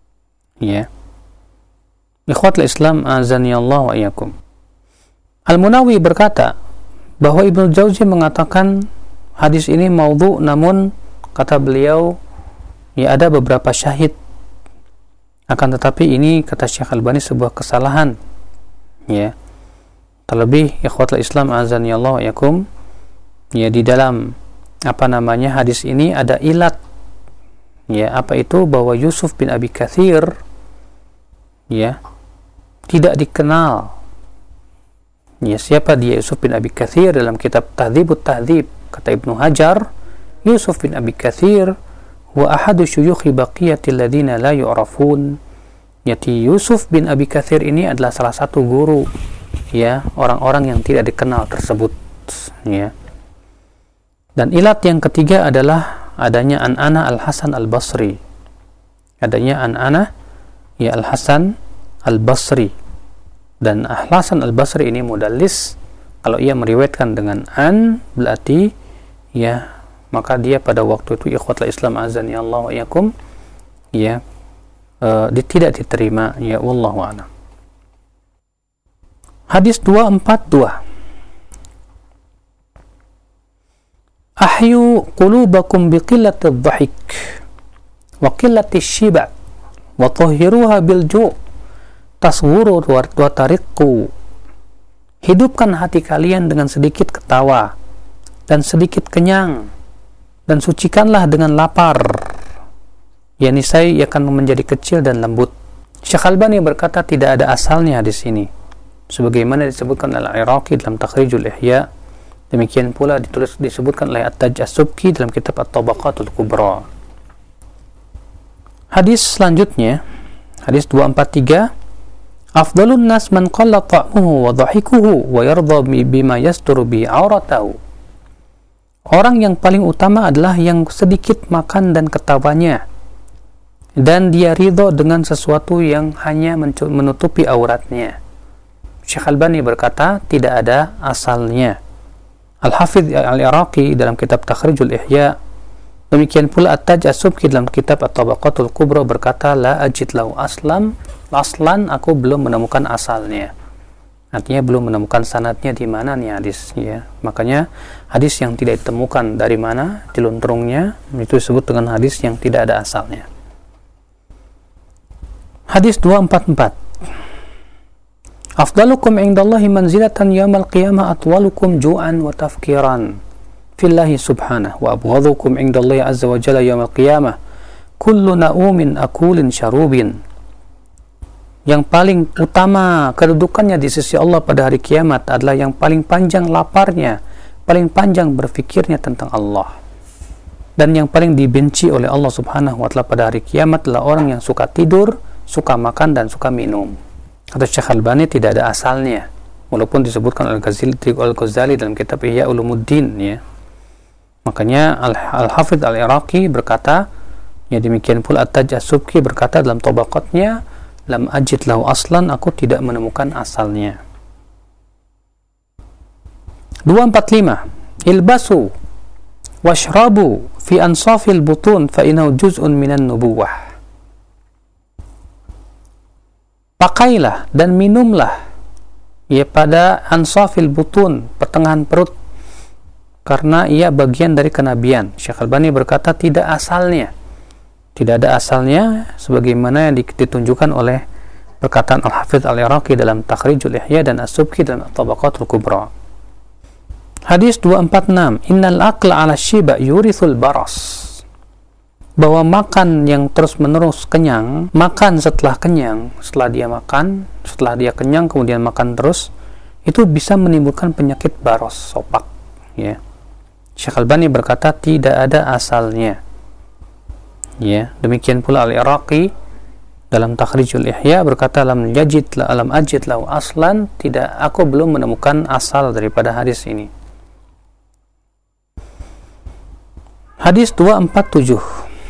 Ya. Ikhwatul Islam azani Allah wa iyyakum. Al-Munawi berkata bahwa Ibnu Jauzi mengatakan hadis ini maudhu, namun kata beliau ya ada beberapa syahid, akan tetapi ini kata Syekh Albani sebuah kesalahan. Ya. Terlebih ikhwatul Islam azani Allah wa iyyakum, ya di dalam apa namanya hadis ini ada ilat. Ya, apa itu? Bahwa Yusuf bin Abi Katsir ya tidak dikenal. Ya, siapa dia Yusuf bin Abi Katsir? Dalam kitab Tahdzibut Tahdzib kata Ibnu Hajar, Yusuf bin Abi Katsir wa ahadu syuyukhi baqiyatil ladzina la yu'rafun. Yaitu Yusuf bin Abi Katsir ini adalah salah satu guru ya orang-orang yang tidak dikenal tersebut, ya. Dan ilat yang ketiga adalah adanya an-ana Al-Hasan Al-Basri. Adanya an-ana ya Al-Hasan Al-Basri. Dan Al-Hasan Al-Basri ini mudallis. Kalau ia meriwayatkan dengan an, berarti ya maka dia pada waktu itu ikhwatul Islam azani Allah wa iyyakum ya uh, di, tidak diterima, ya wallahu a'lam. Hadis dua empat dua. Ahyu qulubakum biqillatil dhahik wa qillatil shiba wa tahhiruha bil ju' tasghuru wa tariqu. Hidupkan hati kalian dengan sedikit ketawa dan sedikit kenyang, dan sucikanlah dengan lapar, yakni saya akan menjadi kecil dan lembut. Syekh Albani berkata tidak ada asalnya hadis ini, sebagaimana disebutkan oleh Al-Iraqi dalam Takhrijul Ihya. Demikian pula ditulis disebutkan oleh At-Taj As-Subki dalam kitab At-Tabaqatul Kubra. Hadis selanjutnya, hadis dua empat tiga, afdalun nas man qalla ta'muhu wa dhahikuhu wa yarda bima yasturu bi auratahu. Orang yang paling utama adalah yang sedikit makan dan ketawanya, dan dia ridho dengan sesuatu yang hanya menutupi auratnya. Syekh Albani berkata tidak ada asalnya. Al-Hafidh Al-Iraqi dalam kitab Takhrijul Ihya, demikian pula At-Taj As-Subki dalam kitab At-Tabaqatul Kubra berkata la ajid lahu aslam aslan, aku belum menemukan asalnya. Artinya belum menemukan sanadnya di mana nih hadis, ya. Makanya hadis yang tidak ditemukan dari mana dilunturungnya itu disebut dengan hadis yang tidak ada asalnya. Hadis dua empat empat. Afdalukum indallahi manzilatan yaumal qiyamah atwalukum ju'an wa tafkiran fillahi subhanahu wa abghadukum indallahi azza wa jalla yaumal qiyamah kullu na'umin akulin syarubin. Yang paling utama kedudukannya di sisi Allah pada hari kiamat adalah yang paling panjang laparnya, paling panjang berfikirnya tentang Allah. Dan yang paling dibenci oleh Allah subhanahu wa ta'ala pada hari kiamat adalah orang yang suka tidur, suka makan, dan suka minum. Kata Syekh Albani tidak ada asalnya, walaupun disebutkan oleh Al-Ghazali dalam kitab Ihya Ulumuddin, ya. Makanya Al-Hafidh Al-Iraqi berkata, ya demikian pula At-Taj As-Subki berkata dalam tabaqatnya, lam ajid lahu aslan, aku tidak menemukan asalnya. dua empat lima. Ilbasu washrabu fi ansafil butun fa innahu juz'un minan nubuwah. Pakailah dan minumlah ya pada ansafil butun, pertengahan perut, karena ia bagian dari kenabian. Syekh Albani berkata tidak asalnya, tidak ada asalnya sebagaimana yang ditunjukkan oleh perkataan Al-Hafidh Al-Iraqi dalam Takhrijul Ihya dan As-Subki dalam Tabaqatul Kubra. Hadis dua empat enam. Innal aqla ala shiba yurithul baras. Bahwa makan yang terus-menerus kenyang, makan setelah kenyang, setelah dia makan, setelah dia kenyang kemudian makan terus, itu bisa menimbulkan penyakit baros, sopak, ya. Syekh Albani berkata tidak ada asalnya. Ya, demikian pula Al-Iraqi dalam Takhrijul Ihya berkata lam yajid la alam ajid lahu aslan, tidak, aku belum menemukan asal daripada hadis ini. Hadis dua empat tujuh.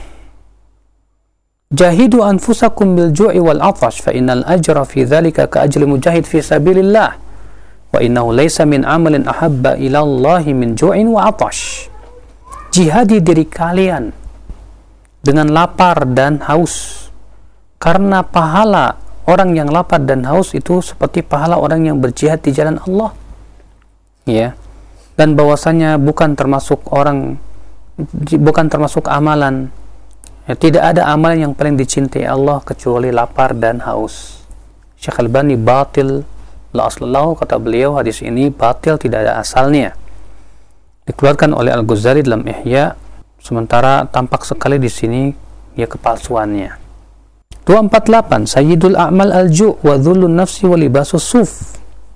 Jahidu anfusakum bil ju'i wal 'atash fa innal ajra fi dzalika ka ajri mujahid fi sabilillah wa innahu laysa min amalin ahabba ila Allah min ju'in wa 'atash. Jihadi diri kalian dengan lapar dan haus, Karena pahala orang yang lapar dan haus itu seperti pahala orang yang berjihad di jalan Allah. Ya. Dan bahwasanya bukan termasuk orang bukan termasuk amalan. Ya, tidak ada amalan yang paling dicintai Allah kecuali lapar dan haus. Syekh Albani batil la aslallahu, kata beliau hadis ini batil, tidak ada asalnya. Dikeluarkan oleh Al-Ghazali dalam Ihya, sementara tampak sekali di sini ya kepalsuannya. dua empat delapan Sayyidul a'mal al-ju' wa dhullun nafsi wa libasus suf.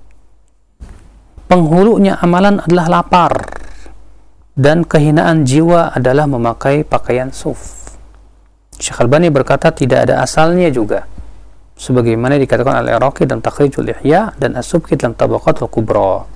Penghulunya amalan adalah lapar dan kehinaan jiwa adalah memakai pakaian suf. Syekh Albani berkata tidak ada asalnya juga, sebagaimana dikatakan oleh Iraqi dalam Takhrijul Ihya dan As-Subki dalam Tabaqatul Kubra.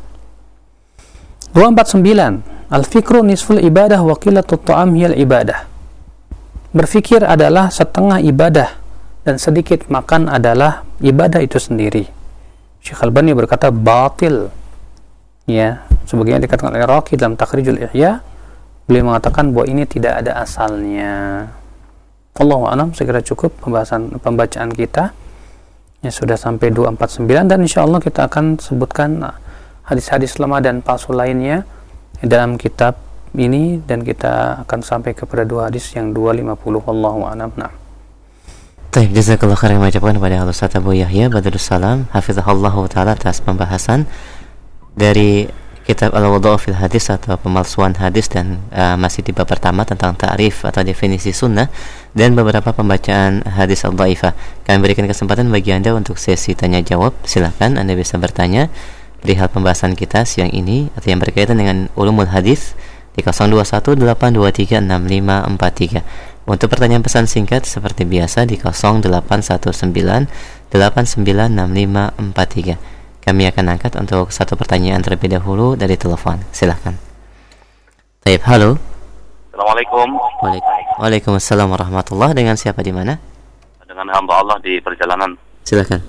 dua empat sembilan Al-fikru nisful ibadah wa qillatul ta'am hiyal ibadah. Berfikir adalah setengah ibadah dan sedikit makan adalah ibadah itu sendiri. Syekh Albani berkata batil, ya, sebagaimana dikatakan oleh Iraqi dalam Takhrijul Ihya. Beliau mengatakan bahwa ini tidak ada asalnya. Allahu a'lam. Segera cukup pembahasan pembacaan kita. Ya, sudah sampai dua empat sembilan dan insyaallah kita akan sebutkan hadis-hadis lemah dan palsu lainnya dalam kitab ini, dan kita akan sampai kepada dua hadis yang dua lima puluh. Wallahu a'lam. Nah. Baik, jazakallahu khairan mengucapkan kepada Ustaz Abu Yahya Badrus Salam hafizahullah taala atas pembahasan dari kitab Al-Wadhu' fil Hadis atau pemalsuan hadis, dan uh, masih di bab pertama tentang ta'rif atau definisi sunnah dan beberapa pembacaan hadis al-dhaifah. Kami berikan kesempatan bagi Anda untuk sesi tanya jawab. Silakan Anda bisa bertanya perihal pembahasan kita siang ini atau yang berkaitan dengan ulumul hadis di nol dua satu delapan dua tiga enam lima empat tiga. Untuk pertanyaan pesan singkat seperti biasa di nol delapan satu sembilan delapan sembilan enam lima empat tiga. Kami akan angkat untuk satu pertanyaan terlebih dahulu dari telepon. Silahkan. Baik, halo. Assalamualaikum. Waalaikumsalam warahmatullahi. Dengan siapa di mana? Dengan hamba Allah di perjalanan. Silahkan.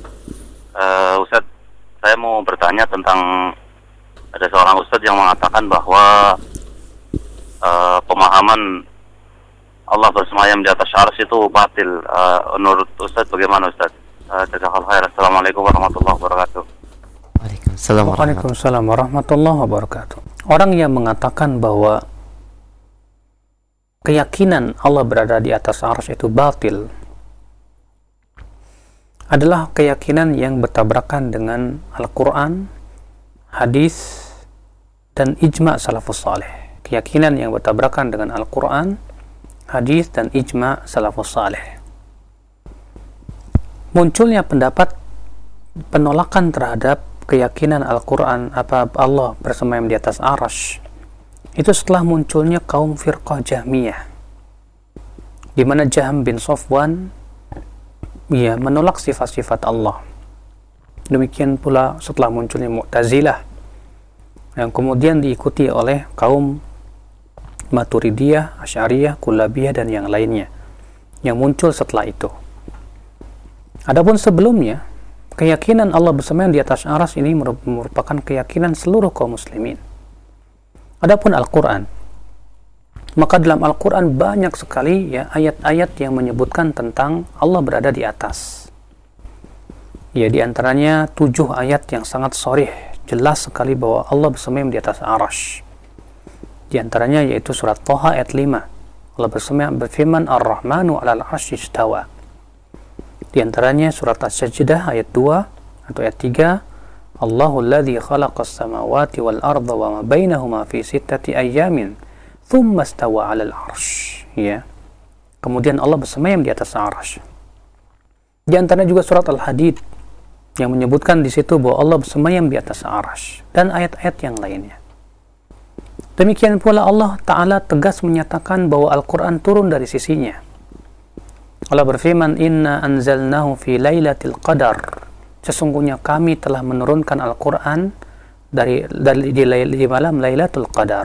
Uh, Ustaz, saya mau bertanya tentang ada seorang Ustaz yang mengatakan bahwa uh, pemahaman Allah bersemayam di atas arsy itu batil. Uh, menurut Ustaz bagaimana Ustaz? Jazakallahu khair. Assalamualaikum warahmatullahi wabarakatuh. Waalaikumsalam warahmatullahi wabarakatuh. Orang yang mengatakan bahwa keyakinan Allah berada di atas arsy itu batil adalah keyakinan yang bertabrakan dengan Al-Quran, hadis, dan ijma' salafus saleh. Keyakinan yang bertabrakan dengan Al-Quran, hadis, dan ijma' salafus saleh. Munculnya pendapat penolakan terhadap keyakinan Al-Quran apa Allah bersemayam di atas arsy itu setelah munculnya kaum firqah Jahmiyah, di mana Jahm bin Safwan ya menolak sifat-sifat Allah. Demikian pula setelah munculnya Mu'tazilah yang kemudian diikuti oleh kaum Maturidiyah, Asy'ariyah, Kullabiyah, dan yang lainnya yang muncul setelah itu. Adapun sebelumnya, keyakinan Allah bersemayam di atas arsy ini merupakan keyakinan seluruh kaum muslimin. Adapun Al-Quran, maka dalam Al-Quran banyak sekali ya ayat-ayat yang menyebutkan tentang Allah berada di atas. Ya, di antaranya tujuh ayat yang sangat sharih, jelas sekali bahwa Allah bersemayam di atas arsy. Di antaranya yaitu surat Thaha ayat lima. Allah bersemayam berfirman Ar-Rahmanu 'alal 'arsy istawa. Di antaranya surat As-Sajdah ayat dua atau ayat tiga, Allahu alladzi khalaqas samawati wal arda wa ma bainahuma fi sittati ayyamin thumma istawa 'alal 'arsy. Ya. Kemudian Allah bersemayam di atas arsy. Di antaranya juga surat Al-Hadid yang menyebutkan di situ bahwa Allah bersemayam di atas arsy, dan ayat-ayat yang lainnya. Demikian pula Allah Ta'ala tegas menyatakan bahwa Al-Quran turun dari sisinya. Allah berfirman, Inna anzalnahu fi lailatul qadar. Sesungguhnya kami telah menurunkan Al-Quran dari, dari di, di malam Lailatul Qadar.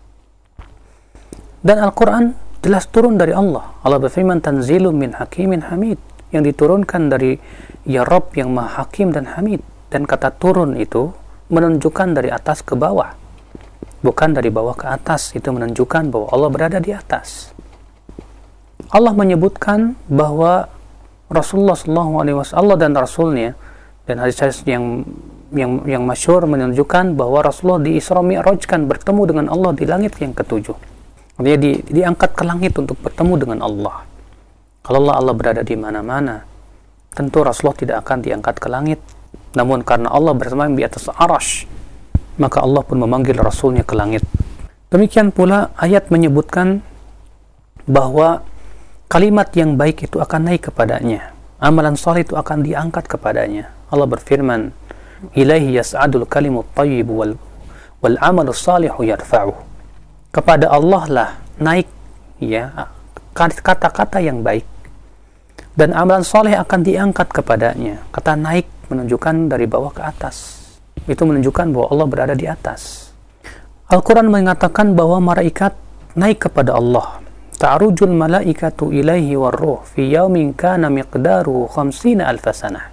Dan Al-Quran jelas turun dari Allah. Allah berfirman, Tanzilum min hakimin hamid. Yang diturunkan dari Ya Rabb yang Maha Hakim dan Hamid. Dan kata turun itu menunjukkan dari atas ke bawah, bukan dari bawah ke atas. Itu menunjukkan bahwa Allah berada di atas. Allah menyebutkan bahwa Rasulullah Shallallahu Alaihi Wasallam, Allah dan Rasulnya, dan hadis-hadis yang yang yang masyhur menunjukkan bahwa Rasulullah di Isra Mi'rajkan bertemu dengan Allah di langit yang ketujuh. Dia di, diangkat ke langit untuk bertemu dengan Allah. Kalau Allah, Allah berada di mana-mana, tentu Rasulullah tidak akan diangkat ke langit. Namun karena Allah bersemayam di atas Arasy, maka Allah pun memanggil Rasulnya ke langit. Demikian pula ayat menyebutkan bahwa kalimat yang baik itu akan naik kepadanya, amalan saleh itu akan diangkat kepadanya. Allah berfirman, ilaihi yas'adul kalimut thayyib wal wal amalus salihu yarfa'uh. Kepada Allah lah naik ya kata-kata yang baik, dan amalan saleh akan diangkat kepadanya. Kata naik menunjukkan dari bawah ke atas, itu menunjukkan bahwa Allah berada di atas. Al-Quran mengatakan bahwa malaikat naik kepada Allah. Ta'rujul malaikatu ilaihi warruh fi yaumin kana miqdaru khamsina alfa sanah.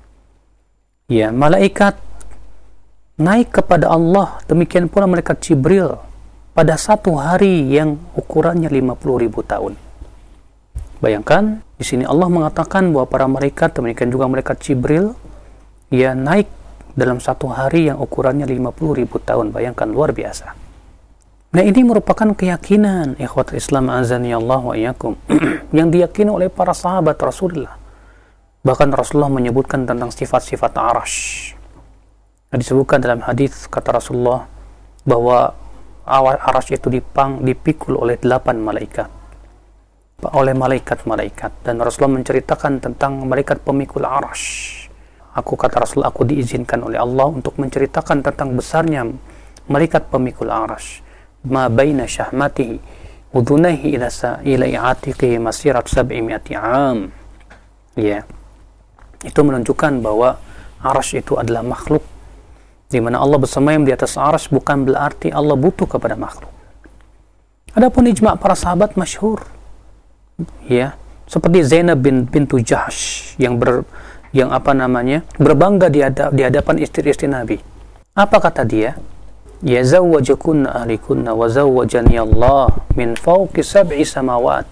Ya, malaikat naik kepada Allah, demikian pula malaikat Jibril pada satu hari yang ukurannya lima puluh ribu tahun. Bayangkan, di sini Allah mengatakan bahwa para malaikat, demikian juga malaikat Jibril, ya naik dalam satu hari yang ukurannya lima puluh ribu tahun. Bayangkan, luar biasa. Nah, ini merupakan keyakinan ikhwatul Islam azani Allah wa iyyakum yang diyakini oleh para sahabat Rasulullah. Bahkan Rasulullah menyebutkan tentang sifat-sifat Arasy. Nah, disebutkan dalam hadis kata Rasulullah bahwa Arasy itu dipang, dipikul oleh delapan malaikat, oleh malaikat-malaikat, dan Rasulullah menceritakan tentang malaikat pemikul Arasy. Aku kata Rasul, aku diizinkan oleh Allah untuk menceritakan tentang besarnya malaikat pemikul Arasy. Ma baina syahmatihi udhunaihi ila ila i'atiqihi masirat sab'imi'ati 'am. Ya. Itu menunjukkan bahwa Arasy itu adalah makhluk di mana Allah bersemayam di atas Arasy, bukan berarti Allah butuh kepada makhluk. Adapun ijma' para sahabat masyhur, ya, seperti Zainab bin bintu Jahsh yang ber yang apa namanya berbangga di, hadap, di hadapan istri-istri Nabi. Apa kata dia? Ya zawwajakunna ahlikunna wa zawwajani Allah min fawqi sab'i samawat.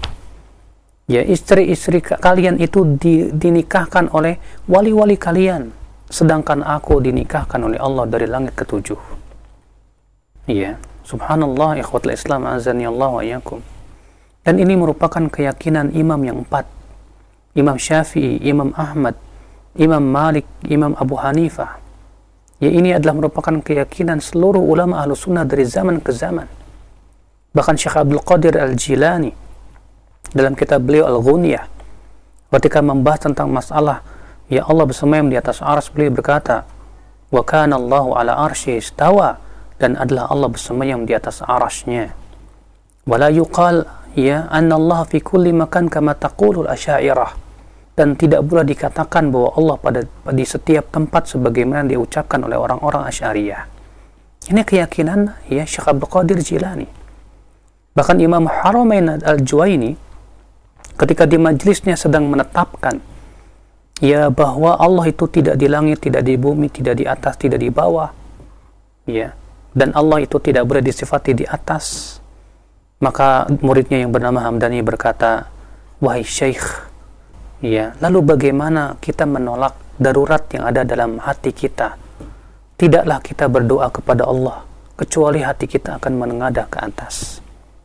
Ya, istri-istri kalian itu di, dinikahkan oleh wali-wali kalian, sedangkan aku dinikahkan oleh Allah dari langit ketujuh. Ya, subhanallah ikhwatul Islam azani Allah wa iyyakum. Dan ini merupakan keyakinan imam yang empat. Imam Syafi'i, Imam Ahmad, Imam Malik, Imam Abu Hanifah. Ya, ini adalah merupakan keyakinan seluruh ulama Ahlus Sunnah dari zaman ke zaman. Bahkan Syekh Abdul Qadir Al-Jilani dalam kitab beliau Al-Ghunyah, ketika membahas tentang masalah ya Allah bersemayam di atas Arasy, beliau berkata, wa kana Allahu ala arsy istawa, dan adalah Allah bersemayam di atas Arasy-Nya. Wala yuqal ya anna Allah fi kulli makan kama taqulul asy'ariyah, dan tidak boleh dikatakan bahwa Allah pada di setiap tempat sebagaimana diucapkan oleh orang-orang Asy'ariyah. Ini keyakinan ya Syekh Abdul Qadir Jilani. Bahkan Imam Haramain Al-Juwaini ketika di majlisnya sedang menetapkan ya bahwa Allah itu tidak di langit, tidak di bumi, tidak di atas, tidak di bawah, ya, dan Allah itu tidak boleh disifati di atas, maka muridnya yang bernama Hamdani berkata, wahai Syekh, ya, lalu bagaimana kita menolak darurat yang ada dalam hati kita? Tidaklah kita berdoa kepada Allah kecuali hati kita akan menengadah ke atas.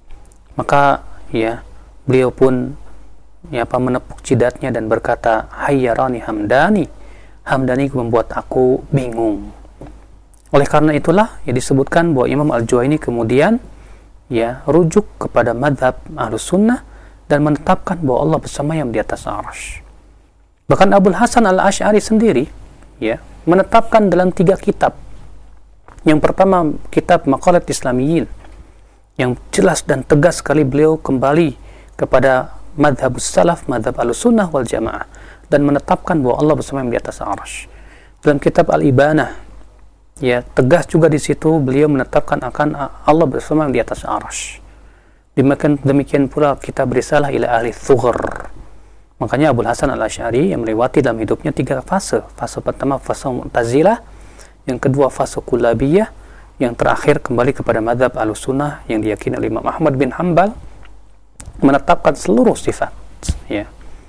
Maka ya beliau pun ya apa menepuk jidatnya dan berkata, hayyarani Hamdani, Hamdani membuat aku bingung. Oleh karena itulah ya disebutkan bahwa Imam Al-Juwaini kemudian ya rujuk kepada madhab Ahlus Sunnah dan menetapkan bahwa Allah bersemayam di atas Arasy. Bahkan Abul Hasan Al-Asy'ari sendiri ya menetapkan dalam tiga kitab. Yang pertama kitab Maqalat Islamiyin, yang jelas dan tegas sekali beliau kembali kepada madhabus salaf, madhab Ahlussunnah wal Jamaah, dan menetapkan bahwa Allah bersemayam di atas Arasy. Dalam kitab Al-Ibanah ya tegas juga di situ beliau menetapkan akan Allah bersemayam di atas Arasy. Demikian, demikian pula kitab Risalah ila Ahli Thughur. Makanya Abul Hasan Al-Asy'ari yang melewati dalam hidupnya tiga fase. Fase pertama fase Mu'tazilah, yang kedua fase Kullabiyah, yang terakhir kembali kepada madhab Ahlussunnah yang diyakini oleh Imam Ahmad bin Hanbal, menetapkan seluruh sifat ya.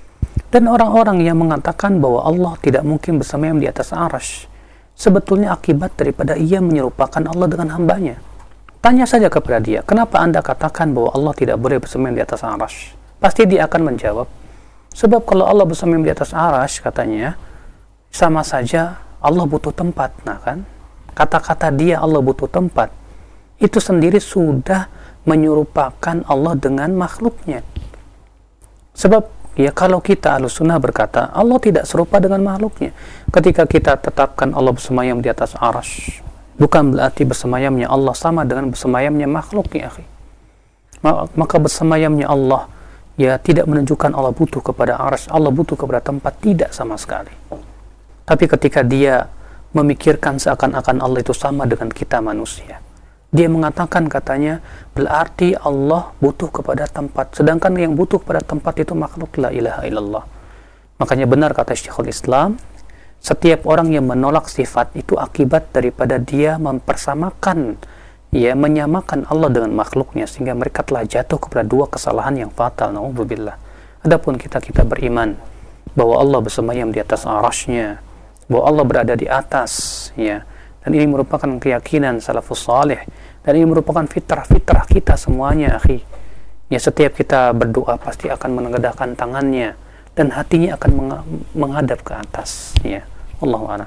Dan orang-orang yang mengatakan bahwa Allah tidak mungkin bersemayam di atas arsy, sebetulnya akibat daripada ia menyerupakan Allah dengan hambanya. Tanya saja kepada dia, kenapa anda katakan bahwa Allah tidak boleh bersemayam di atas arsy? Pasti dia akan menjawab, sebab kalau Allah bersemayam di atas arsy, katanya, sama saja Allah butuh tempat. Nah kan, kata-kata dia Allah butuh tempat, itu sendiri sudah menyerupakan Allah dengan makhluknya. Sebab ya kalau kita Ahlussunnah berkata Allah tidak serupa dengan makhluknya, ketika kita tetapkan Allah bersemayam di atas arsy, bukan berarti bersemayamnya Allah sama dengan bersemayamnya makhluk, ya akhi. Maka bersemayamnya Allah ya tidak menunjukkan Allah butuh kepada arsy, Allah butuh kepada tempat, tidak sama sekali. Tapi ketika dia memikirkan seakan-akan Allah itu sama dengan kita manusia, dia mengatakan katanya berarti Allah butuh kepada tempat, sedangkan yang butuh kepada tempat itu makhluk. La ilaha illallah. Makanya benar kata Syekhul Islam, setiap orang yang menolak sifat itu akibat daripada dia mempersamakan, ya menyamakan Allah dengan makhluknya, sehingga mereka telah jatuh kepada dua kesalahan yang fatal. Na'udzubillah. Adapun kita kita beriman bahwa Allah bersemayam di atas arasy-Nya, bahwa Allah berada di atas, ya. Dan ini merupakan keyakinan salafus salih, dan ini merupakan fitrah-fitrah kita semuanya, akhi. Ya, setiap kita berdoa pasti akan menegakkan tangannya dan hatinya akan menghadap ke atas, ya. Allahu a'lam.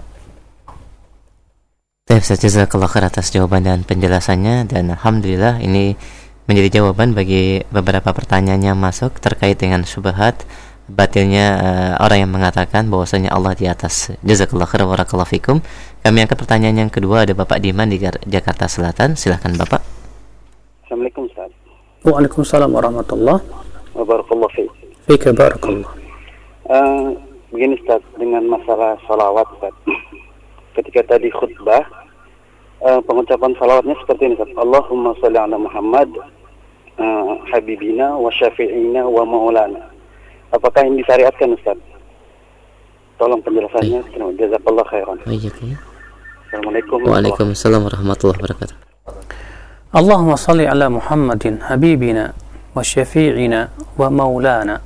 Ustaz, jazakallahu khair atas jawaban dan penjelasannya, dan alhamdulillah ini menjadi jawaban bagi beberapa pertanyaan yang masuk terkait dengan syubhat batilnya uh, orang yang mengatakan bahwasanya Allah di atas. Jazakallahu khairan wa barakallahu fikum. Kami angkat pertanyaan yang kedua, ada Bapak Diman di Jakarta Selatan. Silakan Bapak. Assalamualaikum Ustaz. Waalaikumsalam warahmatullahi wabarakatuh. Fika barakallah. Uh, begini Ustaz, dengan masalah salawat Ustaz. Ketika tadi khutbah, uh, pengucapan salawatnya seperti ini Ustaz. Allahumma shalli ala Muhammad, uh, habibina wa syafi'ina wa maulana. Apakah ini disyariatkan Ustaz? Tolong penjelasannya. Jazakallah khairan. Assalamualaikum. Waalaikumsalam warahmatullahi wabarakatuh. Allahumma salli ala Muhammadin habibina wa syafi'ina wa maulana.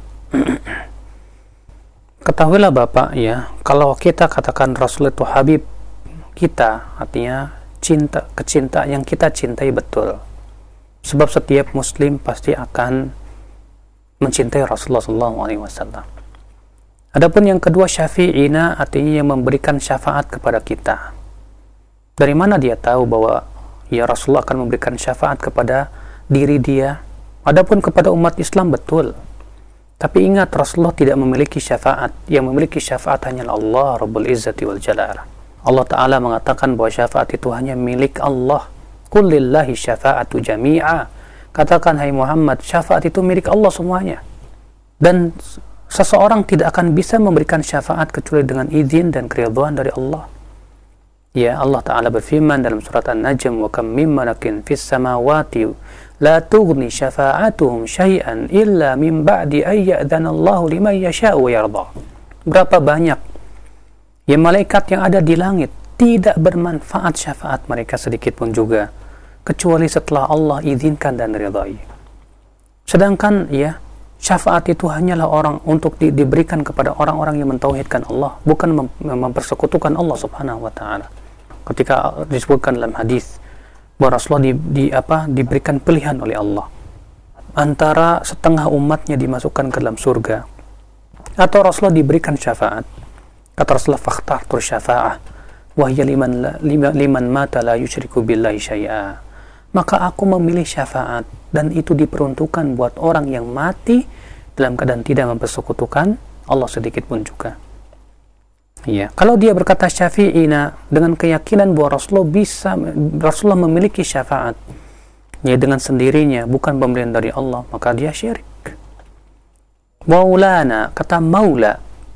Ketahuilah Bapak, ya, kalau kita katakan Rasul itu habib kita, artinya cinta, kecinta yang kita cintai betul. Sebab setiap muslim pasti akan mencintai Rasulullah sallallahu alaihi wasallam. Adapun yang kedua, syafi'ina, artinya yang memberikan syafaat kepada kita. Dari mana dia tahu bahwa ya Rasulullah akan memberikan syafaat kepada diri dia? Adapun kepada umat Islam betul. Tapi ingat, Rasulullah tidak memiliki syafaat. Yang memiliki syafaat hanyalah Allah Rabbul Izzati wal Jalal. Allah Ta'ala mengatakan bahwa syafaat itu hanya milik Allah. Qul lillahi syafa'atu jami'a. Katakan, hai Muhammad, syafaat itu milik Allah semuanya. Dan seseorang tidak akan bisa memberikan syafaat kecuali dengan izin dan keridhaan dari Allah. Ya, Allah Ta'ala berfirman dalam surat An-Najm, wa kam min malakin fis samawati la tughni syafa'atuhum syai'an illa min ba'di ay ya'dhana Allahu liman yasha'u wa yarda. Berapa banyak ya malaikat yang ada di langit, tidak bermanfaat syafaat mereka sedikit pun juga kecuali setelah Allah izinkan dan ridai. Sedangkan ya syafaat itu hanyalah orang untuk di, diberikan kepada orang-orang yang mentauhidkan Allah, bukan mem, mempersekutukan Allah Subhanahu wa taala. Ketika disebutkan dalam hadis bahwa Rasulullah di, di apa diberikan pilihan oleh Allah antara setengah umatnya dimasukkan ke dalam surga atau Rasulullah diberikan syafaat. Kata Rasulullah, fakhtartu syafa'ah wa hiya liman liman mata la yusyriku billahi syai'a. Maka aku memilih syafaat, dan itu diperuntukkan buat orang yang mati dalam keadaan tidak mempersekutukan Allah sedikit pun juga. Ya, kalau dia berkata syafi'ina dengan keyakinan bahwa Rasulullah bisa Rasulullah memiliki syafaat ya dengan sendirinya, bukan pemberian dari Allah, maka dia syirik. Maulana, kata maula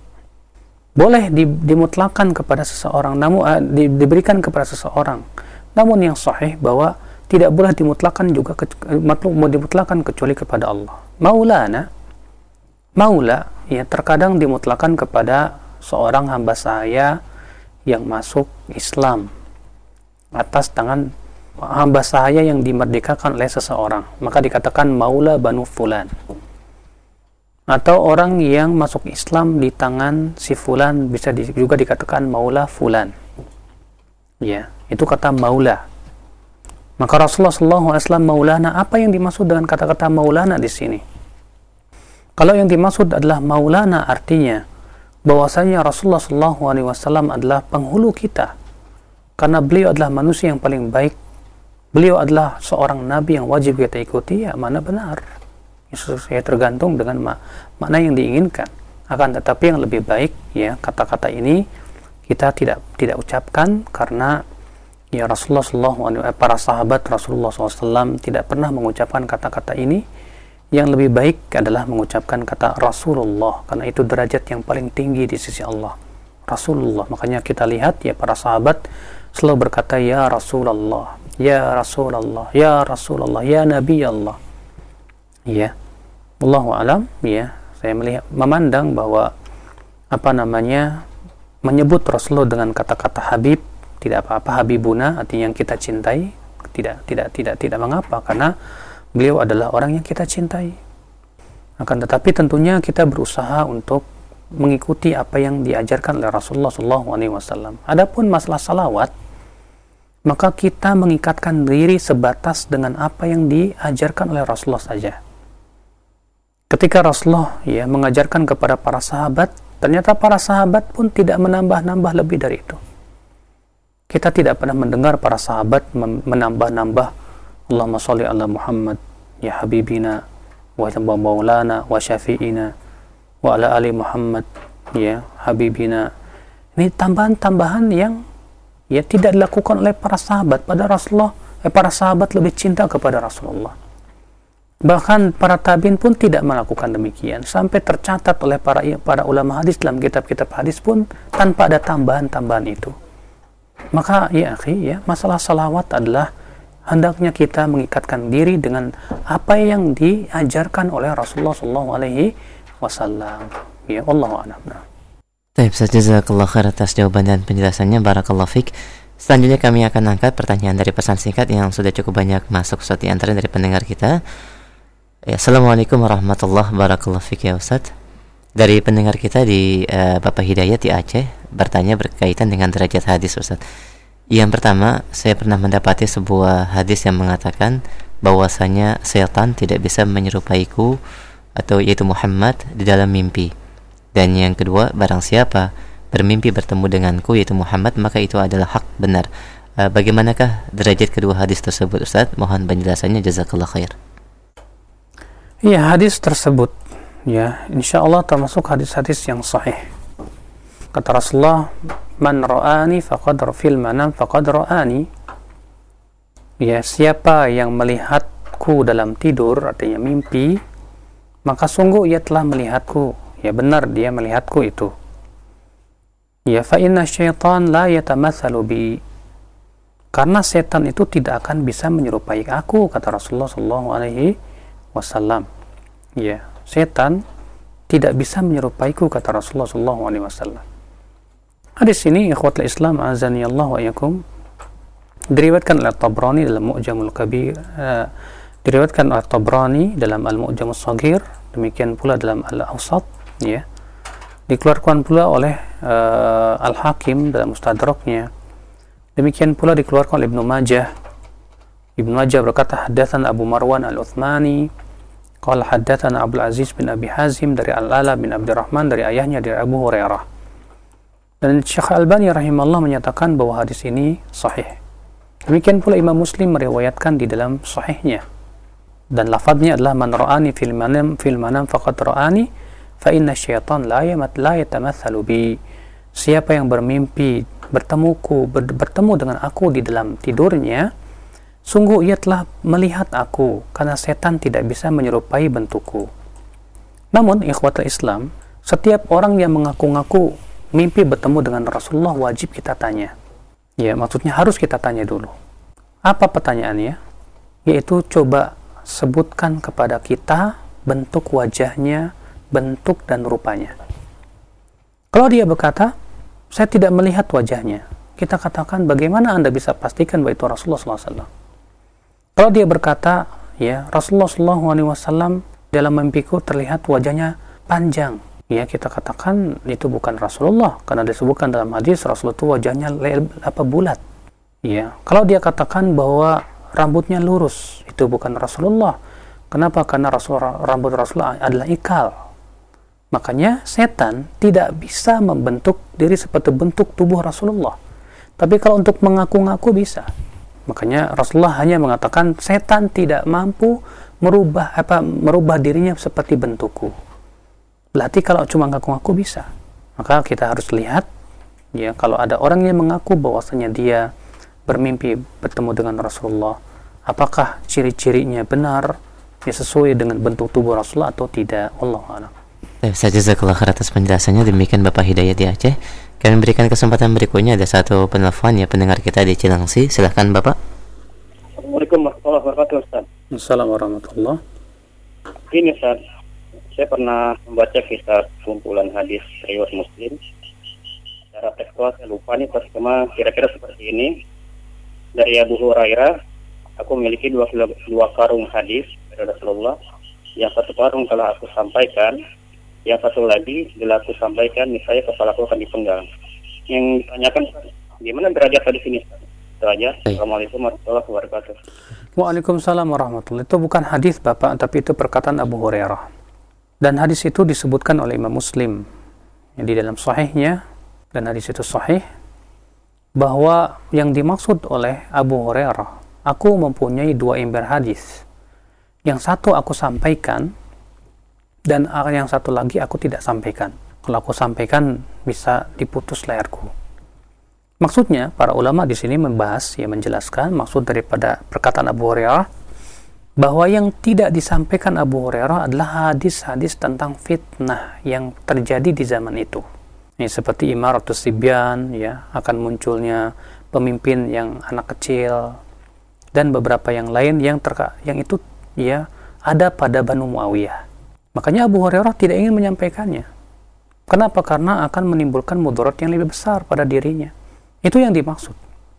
boleh di, dimutlakan kepada seseorang, namun uh, di, diberikan kepada seseorang. Namun yang sahih bahwa tidak boleh dimutlakan juga ke, mau dimutlakan kecuali kepada Allah. Maulana, maula ya terkadang dimutlakan kepada seorang hamba sahaya yang masuk Islam atas tangan hamba sahaya yang dimerdekakan oleh seseorang, maka dikatakan maula banu fulan. atau orang yang masuk Islam di tangan si fulan, bisa di, juga dikatakan maula fulan. Ya, itu kata maula. Maka Rasulullah shallallahu alaihi wasallam maulana, apa yang dimaksud dengan kata-kata maulana di sini? Kalau yang dimaksud adalah maulana, artinya bahwasanya Rasulullah shallallahu alaihi wasallam adalah penghulu kita, karena beliau adalah manusia yang paling baik. Beliau adalah seorang nabi yang wajib kita ikuti, ya mana benar. Saya tergantung dengan mak makna yang diinginkan. Akan tetapi yang lebih baik, ya, kata-kata ini kita tidak tidak ucapkan, karena ya Rasulullah shallallahu alaihi wasallam, para sahabat Rasulullah shallallahu alaihi wasallam tidak pernah mengucapkan kata-kata ini. Yang lebih baik adalah mengucapkan kata Rasulullah, karena itu derajat yang paling tinggi di sisi Allah. Rasulullah. Makanya kita lihat, ya, para sahabat selalu berkata ya Rasulullah, ya Rasulullah, ya Rasulullah, ya Nabi Allah. Ya, wallahu alam, ya, saya melihat, memandang bahwa apa namanya menyebut Rasulullah dengan kata-kata Habib tidak apa-apa, Habibuna, artinya yang kita cintai, tidak tidak tidak tidak mengapa, karena beliau adalah orang yang kita cintai. Akan tetapi tentunya kita berusaha untuk mengikuti apa yang diajarkan oleh Rasulullah shallallahu alaihi wasallam. Adapun masalah salawat, maka kita mengikatkan diri sebatas dengan apa yang diajarkan oleh Rasulullah saja. Ketika Rasulullah, ya, mengajarkan kepada para sahabat, ternyata para sahabat pun tidak menambah-nambah lebih dari itu. Kita tidak pernah mendengar para sahabat menambah-nambah Allahumma sholli ala Muhammad ya habibina wa maulana wa syafi'ina wa ala ali Muhammad ya habibina. Ini tambahan-tambahan yang, ya, tidak dilakukan oleh para sahabat. Pada Rasulullah, eh, para sahabat lebih cinta kepada Rasulullah. Bahkan para tabi'in pun tidak melakukan demikian. Sampai tercatat oleh para para ulama hadis dalam kitab-kitab hadis pun tanpa ada tambahan-tambahan itu. Maka ya akhi, ya, masalah salawat adalah hendaknya kita mengikatkan diri dengan apa yang diajarkan oleh Rasulullah shallallahu alaihi wasallam. Ya, Allahu a'lam. Baik, jazakallahu khair atas jawaban dan penjelasannya, barakallahu fik. Selanjutnya kami akan angkat pertanyaan dari pesan singkat yang sudah cukup banyak masuk Ustaz, di antara dari pendengar kita. Ya, Assalamualaikum warahmatullahi wabarakatuh, fik ya Ustaz. Dari pendengar kita di uh, Bapak Hidayat di Aceh bertanya berkaitan dengan derajat hadis, Ustaz. Yang pertama, saya pernah mendapati sebuah hadis yang mengatakan bahwasanya setan tidak bisa menyerupaiku, atau yaitu Muhammad, di dalam mimpi. Dan yang kedua, barang siapa bermimpi bertemu denganku, yaitu Muhammad, maka itu adalah hak benar. Uh, bagaimanakah derajat kedua hadis tersebut, Ustaz? Mohon penjelasannya, jazakallah khair. Iya, hadis tersebut, ya, insyaallah termasuk hadis-hadis yang sahih. Kata Rasulullah, man ra'ani faqad fil manam faqad ra'ani. Ya, siapa yang melihatku dalam tidur, artinya mimpi, maka sungguh ia telah melihatku. Ya, benar dia melihatku itu. Ya, fa inna syaitan la yatamatsalu bi. Karena setan itu tidak akan bisa menyerupai aku, kata Rasulullah sallallahu alaihi wasallam. Ya, setan tidak bisa menyerupaiku, kata Rasulullah sallallahu alaihi wasallam. Hadis ini, ikhwatul Islam azani Allah wa iyyakum, diriwayatkan oleh Tabrani dalam Mu'jamul Kabir, uh, diriwayatkan oleh Tabrani dalam Al-Mu'jamus Shaghir, demikian pula dalam Al-Awsat, ya. Dikeluarkan pula oleh uh, Al-Hakim dalam Mustadraknya. Demikian pula dikeluarkan oleh Ibnu Majah. Ibnu Majah berkata, haddatsana Abu Marwan Al-Utsmani, qala haddatsana Abdul Aziz bin Abi Hazim dari Al-Ala bin Abdurrahman dari ayahnya dari Abu Hurairah. Dan Syekh Al-Albani rahimahullah menyatakan bahwa hadis ini sahih. Demikian pula Imam Muslim meriwayatkan di dalam sahihnya. Dan lafadznya adalah man ra'ani fil manam fil manam faqad ra'ani fa inna syaitan la yamat la yatamatsalu bi. Siapa yang bermimpi bertemuku ber, bertemu dengan aku di dalam tidurnya, sungguh ia telah melihat aku, karena setan tidak bisa menyerupai bentukku. Namun ikhwatul Islam, setiap orang yang mengaku-ngaku mimpi bertemu dengan Rasulullah wajib kita tanya. Ya, maksudnya harus kita tanya dulu. Apa pertanyaannya? Yaitu coba sebutkan kepada kita bentuk wajahnya, bentuk dan rupanya. Kalau dia berkata, saya tidak melihat wajahnya, kita katakan, bagaimana Anda bisa pastikan bahwa itu Rasulullah sallallahu alaihi wasallam? Kalau dia berkata, ya, Rasulullah sallallahu alaihi wasallam dalam mimpiku terlihat wajahnya panjang, ya kita katakan itu bukan Rasulullah karena disebutkan dalam hadis Rasulullah itu wajahnya le- apa bulat. Ya, kalau dia katakan bahwa rambutnya lurus, itu bukan Rasulullah. Kenapa? Karena Rasul, rambut Rasulullah adalah ikal. Makanya setan tidak bisa membentuk diri seperti bentuk tubuh Rasulullah. Tapi kalau untuk mengaku-ngaku bisa. Makanya Rasulullah hanya mengatakan setan tidak mampu merubah apa merubah dirinya seperti bentukku. Berarti kalau cuma ngaku-ngaku bisa. Maka kita harus lihat, ya, kalau ada orang yang mengaku bahwasanya dia bermimpi bertemu dengan Rasulullah, apakah ciri-cirinya benar, ya, sesuai dengan bentuk tubuh Rasulullah atau tidak? Wallahu a'lam. Saya jazakallah khair atas penjelasannya. Demikian Bapak Hidayat di Aceh. Kami berikan kesempatan berikutnya, ada satu penelpon ya, pendengar kita di Cilengsi. Silahkan Bapak. Assalamualaikum warahmatullahi wabarakatuh, Ustaz. Assalamualaikum warahmatullahi. Ini Ustaz, saya pernah membaca kisah kumpulan hadis riwayat Muslim. Secara tekstual saya lupa nih, pertama kira-kira seperti ini. Dari Abu Hurairah, aku memiliki dua, dua karung hadis dari Rasulullah. Yang satu karung telah aku sampaikan, yang satu lagi bila aku sampaikan, misalnya kepalaku akan dipenggal. Yang ditanyakan, gimana derajat hadis ini? Itu aja. Assalamualaikum warahmatullahi wabarakatuh. Waalaikumsalam warahmatullahi. Itu bukan hadis Bapak, tapi itu perkataan Abu Hurairah. Dan hadis itu disebutkan oleh Imam Muslim yang di dalam sahihnya, dan hadis itu sahih, bahwa yang dimaksud oleh Abu Hurairah, aku mempunyai dua ember hadis. Yang satu aku sampaikan, dan yang satu lagi aku tidak sampaikan. Kalau aku sampaikan, bisa diputus leherku. Maksudnya, para ulama di sini membahas, ya, menjelaskan maksud daripada perkataan Abu Hurairah, bahwa yang tidak disampaikan Abu Hurairah adalah hadis-hadis tentang fitnah yang terjadi di zaman itu. Ini seperti Imaratus Sibyan, ya, akan munculnya pemimpin yang anak kecil, dan beberapa yang lain yang terka, yang itu, ya, ada pada Banu Muawiyah. Makanya Abu Hurairah tidak ingin menyampaikannya. Kenapa? Karena akan menimbulkan mudarat yang lebih besar pada dirinya. Itu yang dimaksud.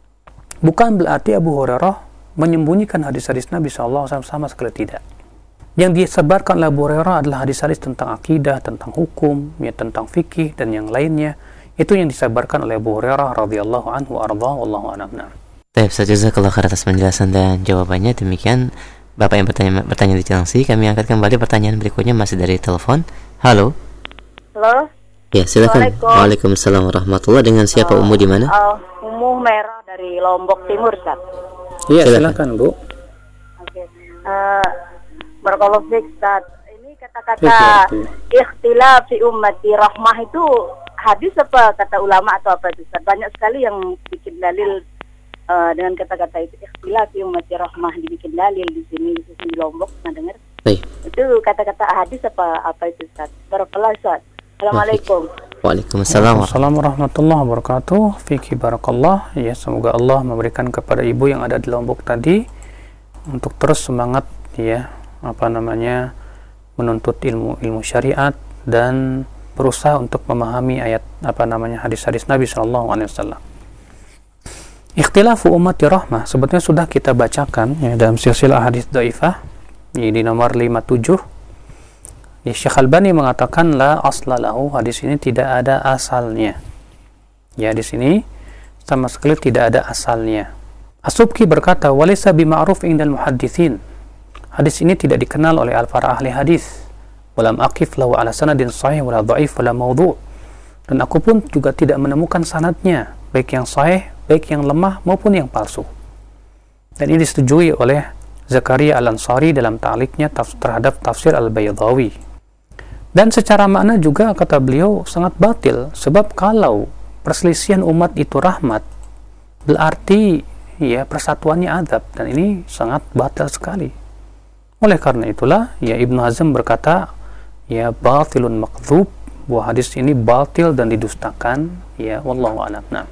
Bukan berarti Abu Hurairah menyembunyikan hadis-hadis Nabi shallallahu alaihi wasallam, sama sekali tidak. Yang disebarkan oleh Abu Hurairah adalah hadis-hadis tentang akidah, tentang hukum, ya, tentang fikih dan yang lainnya. Itu yang disebarkan oleh Abu Hurairah radhiyallahu anhu arda wallahu a'lam. Baik, jazakallahu khair atas penjelasan dan jawabannya. Demikian Bapak yang bertanya bertanya di Cilengsi. Kami angkat kembali pertanyaan berikutnya, masih dari telepon. Halo. Halo. Ya, silakan. Waalaikumsalam warahmatullahi. Dengan siapa? Oh, Umu di mana? Uh, Umu Merah dari Lombok Timur, Ustaz. Iya, silakan, Bu. Oke. Okay. Uh, Barakallahu fiik, Ustaz. Ini kata-kata ikhtilaf fi ummati rahmah itu hadis apa kata ulama atau apa itu, Ustaz? Banyak sekali yang bikin dalil uh, dengan kata-kata itu, ikhtilaf fi ummati rahmah, dibikin dalil di sini di sini di Lombok, pernah dengar? Baik. Itu kata-kata hadis apa apa itu, Ustaz? Barakallahu, Ustaz. Assalamualaikum. Waalaikumsalam warahmatullahi wabarakatuh. Fiki barakallah. Ya, semoga Allah memberikan kepada ibu yang ada di Lombok tadi untuk terus semangat, ya, apa namanya, menuntut ilmu ilmu syariat dan berusaha untuk memahami ayat apa namanya hadis-hadis Nabi shallallahu alaihi wasallam. Ikhtilafu ummati rahmah sebetulnya sudah kita bacakan, ya, dalam silsilah hadis dhaifah, ya, di nomor lima puluh tujuh. Ya, Syekh Albani mengatakan la asla lahu, hadis ini tidak ada asalnya. Ya, di sini sama sekali tidak ada asalnya. As-Subki berkata, walaysa bima'ruf indal muhaddithin. Hadis ini tidak dikenal oleh para ahli hadis. Walam aqif lahu ala sanadin sahih wala dhaif wala mawdu'. Dan aku pun juga tidak menemukan sanadnya, baik yang sahih, baik yang lemah maupun yang palsu. Dan ini disetujui oleh Zakaria Al-Ansari dalam ta'liqnya taf- terhadap tafsir Al-Baydawi. Dan secara makna juga kata beliau sangat batil, sebab kalau perselisihan umat itu rahmat, berarti, ya, persatuannya azab, dan ini sangat batil sekali. Oleh karena itulah, ya, Ibnu Hazm berkata, ya, batilun makdzub, bahwa hadis ini batil dan didustakan, ya, wallahu a'lam. Nah.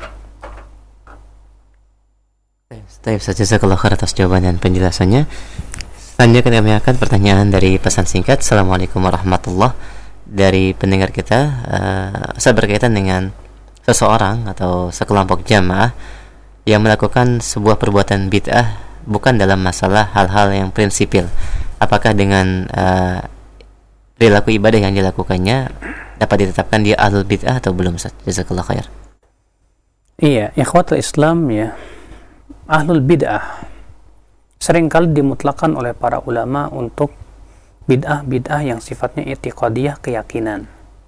Baik, jazakallahu khair atas jawaban dan penjelasannya. Selanjutnya kami akan pertanyaan dari pesan singkat. Assalamualaikum warahmatullahi wabarakatuh. Dari pendengar kita, uh, saya berkaitan dengan seseorang atau sekelompok jamaah yang melakukan sebuah perbuatan bid'ah bukan dalam masalah hal-hal yang prinsipil. Apakah dengan uh, perilaku ibadah yang dilakukannya dapat ditetapkan dia ahlul bid'ah atau belum, Ustaz? Jazakallah khair. Iya, ikhwatul Islam ya, ahlul bid'ah seringkali dimutlakan oleh para ulama untuk bid'ah-bid'ah yang sifatnya i'tiqadiyah, keyakinan.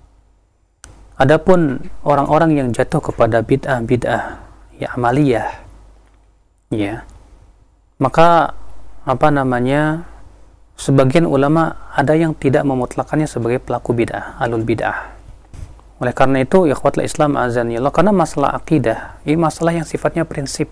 Adapun orang-orang yang jatuh kepada bid'ah-bid'ah ya amaliyah, ya, maka apa namanya, sebagian ulama ada yang tidak memutlakannya sebagai pelaku bid'ah, ahlul bid'ah. Oleh karena itu, ikhwatul Islam azanillah, karena masalah akidah ini masalah yang sifatnya prinsip.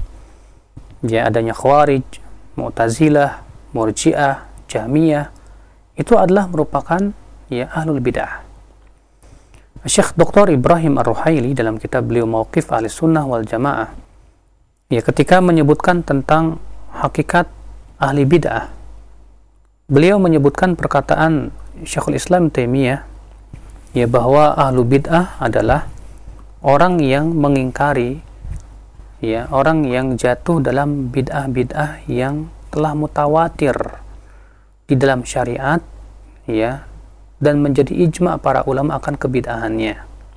Ya, adanya Khawarij, Mu'tazilah, Murji'ah, Jahmiyah itu adalah merupakan ya ahlul bid'ah. Syekh Doktor Ibrahim Ar-Ruhaili dalam kitab beliau Mauqif Ahli Sunnah wal Jamaah, ya, ketika menyebutkan tentang hakikat ahli bid'ah, beliau menyebutkan perkataan Syekhul Islam Taimiyah, ya, bahwa ahlu bid'ah adalah orang yang mengingkari, ya, orang yang jatuh dalam bid'ah-bid'ah yang telah mutawatir di dalam syariat, ya, dan menjadi ijma' para ulama akan kebid'ahannya.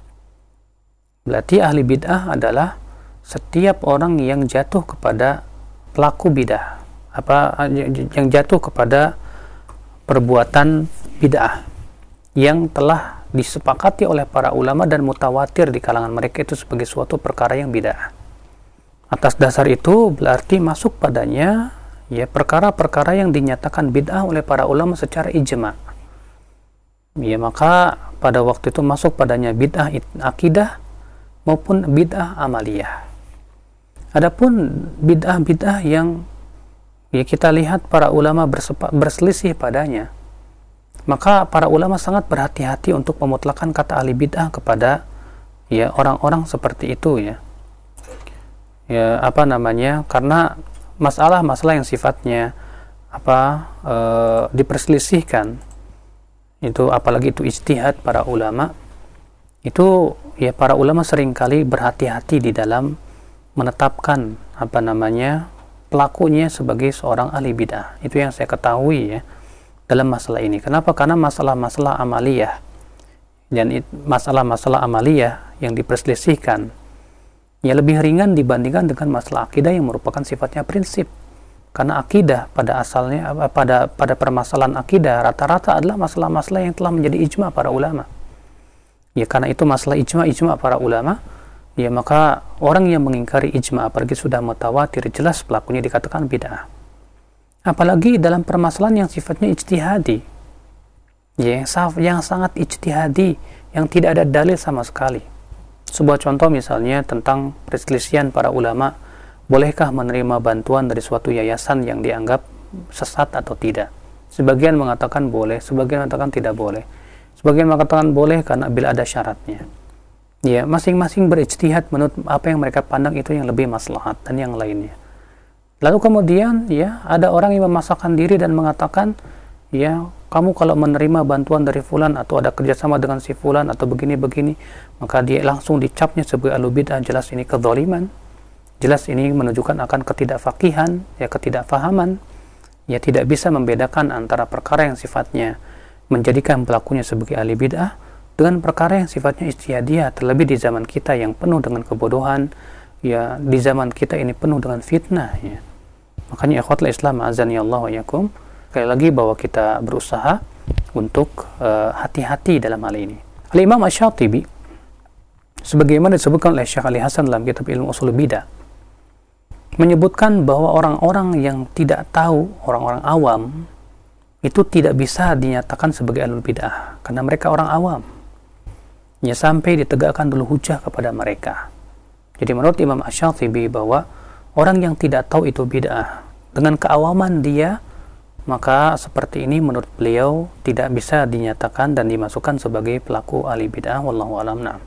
Berarti ahli bid'ah adalah setiap orang yang jatuh kepada pelaku bid'ah, apa yang jatuh kepada perbuatan bid'ah yang telah disepakati oleh para ulama dan mutawatir di kalangan mereka itu sebagai suatu perkara yang bid'ah. Atas dasar itu berarti masuk padanya ya perkara-perkara yang dinyatakan bid'ah oleh para ulama secara ijma'. Ya, maka pada waktu itu masuk padanya bid'ah akidah maupun bid'ah amaliyah. Adapun bid'ah-bid'ah yang ya kita lihat para ulama bersepa, berselisih padanya, maka para ulama sangat berhati-hati untuk memutlakan kata ahli bid'ah kepada ya orang-orang seperti itu, ya. Ya, apa namanya? Karena masalah-masalah yang sifatnya apa e, diperselisihkan itu, apalagi itu ijtihad para ulama, itu ya para ulama seringkali berhati-hati di dalam menetapkan apa namanya pelakunya sebagai seorang ahli bid'ah. Itu yang saya ketahui ya dalam masalah ini. Kenapa? Karena masalah-masalah amaliyah dan it, masalah-masalah amaliyah yang diperselisihkan ya lebih ringan dibandingkan dengan masalah akidah yang merupakan sifatnya prinsip. Karena akidah pada asalnya pada pada permasalahan akidah rata-rata adalah masalah-masalah yang telah menjadi ijma' para ulama. Ya, karena itu masalah ijma' ijma' para ulama, ya, maka orang yang mengingkari ijma' apalagi sudah mutawatir jelas pelakunya dikatakan bid'ah. Apalagi dalam permasalahan yang sifatnya ijtihadi, ya, yang sangat ijtihadi, yang tidak ada dalil sama sekali. Sebuah contoh misalnya tentang perselisihan para ulama, bolehkah menerima bantuan dari suatu yayasan yang dianggap sesat atau tidak? Sebagian mengatakan boleh, sebagian mengatakan tidak boleh. Sebagian mengatakan boleh karena bila ada syaratnya. Ya, masing-masing berijtihad menurut apa yang mereka pandang itu yang lebih maslahat dan yang lainnya. Lalu kemudian ya ada orang yang memasakkan diri dan mengatakan, ya, kamu kalau menerima bantuan dari fulan atau ada kerjasama dengan si fulan atau begini-begini, maka dia langsung dicapnya sebagai ahlu bid'ah. Jelas ini kezaliman, jelas ini menunjukkan akan ketidakfakihan, ya, ketidakfahaman, ya, tidak bisa membedakan antara perkara yang sifatnya menjadikan pelakunya sebagai ahli bid'ah dengan perkara yang sifatnya ijtihadiyah, terlebih di zaman kita yang penuh dengan kebodohan, ya, di zaman kita ini penuh dengan fitnah, ya. Makanya ikhwatul Islam azani Allah wa yakum, sekali lagi bahwa kita berusaha untuk uh, hati-hati dalam hal ini. Al-Imam Asy-Syatibi sebagaimana disebutkan oleh Syekh Ali Hasan dalam kitab Ilmu Ushul Bidah menyebutkan bahwa orang-orang yang tidak tahu, orang-orang awam itu tidak bisa dinyatakan sebagai ahlul bid'ah karena mereka orang awam. Ya, sampai ditegakkan dulu hujah kepada mereka. Jadi menurut Imam Asy-Syatibi bahwa orang yang tidak tahu itu bid'ah dengan keawaman dia, maka seperti ini menurut beliau tidak bisa dinyatakan dan dimasukkan sebagai pelaku ahli bid'ah. Wallahu a'lam. Na'am.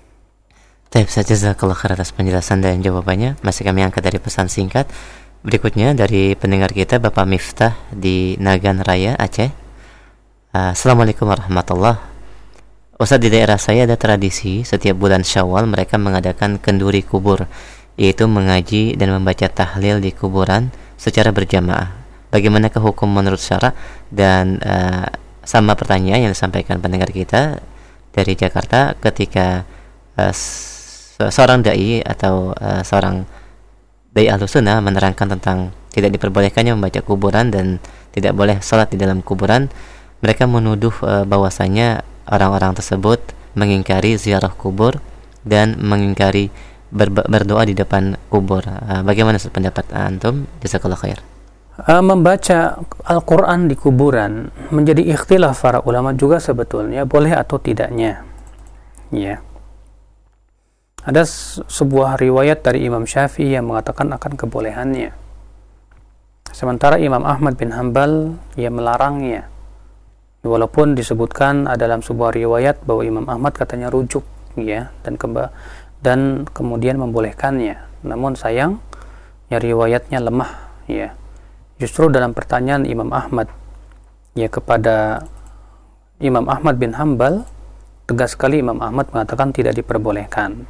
Baik, jazakallah khair atas penjelasan dan jawabannya. Masih kami angkat dari pesan singkat berikutnya dari pendengar kita Bapak Miftah di Nagan Raya, Aceh. Assalamualaikum warahmatullahi wabarakatuh. Ustaz, di daerah saya ada tradisi setiap bulan Syawal mereka mengadakan kenduri kubur, yaitu mengaji dan membaca tahlil di kuburan secara berjamaah. Bagaimanakah hukum menurut syara? Dan uh, sama pertanyaan yang disampaikan pendengar kita dari Jakarta ketika uh, seorang dai atau uh, seorang dai Ahlus Sunnah menerangkan tentang tidak diperbolehkannya membaca kuburan dan tidak boleh sholat di dalam kuburan. Mereka menuduh uh, bahwasanya orang-orang tersebut mengingkari ziarah kubur dan mengingkari ber- berdoa di depan kubur. Uh, bagaimana pendapat antum? Jazakallahu khair. Uh, membaca Al-Quran di kuburan menjadi ikhtilaf para ulama juga sebetulnya boleh atau tidaknya. Ya. Ada sebuah riwayat dari Imam Syafi'i yang mengatakan akan kebolehannya. Sementara Imam Ahmad bin Hanbal ia melarangnya. Walaupun disebutkan dalam sebuah riwayat bahwa Imam Ahmad katanya rujuk ya dan kemba dan kemudian membolehkannya. Namun sayang ya riwayatnya lemah ya. Justru dalam pertanyaan Imam Ahmad ya kepada Imam Ahmad bin Hanbal, tegas sekali Imam Ahmad mengatakan tidak diperbolehkan.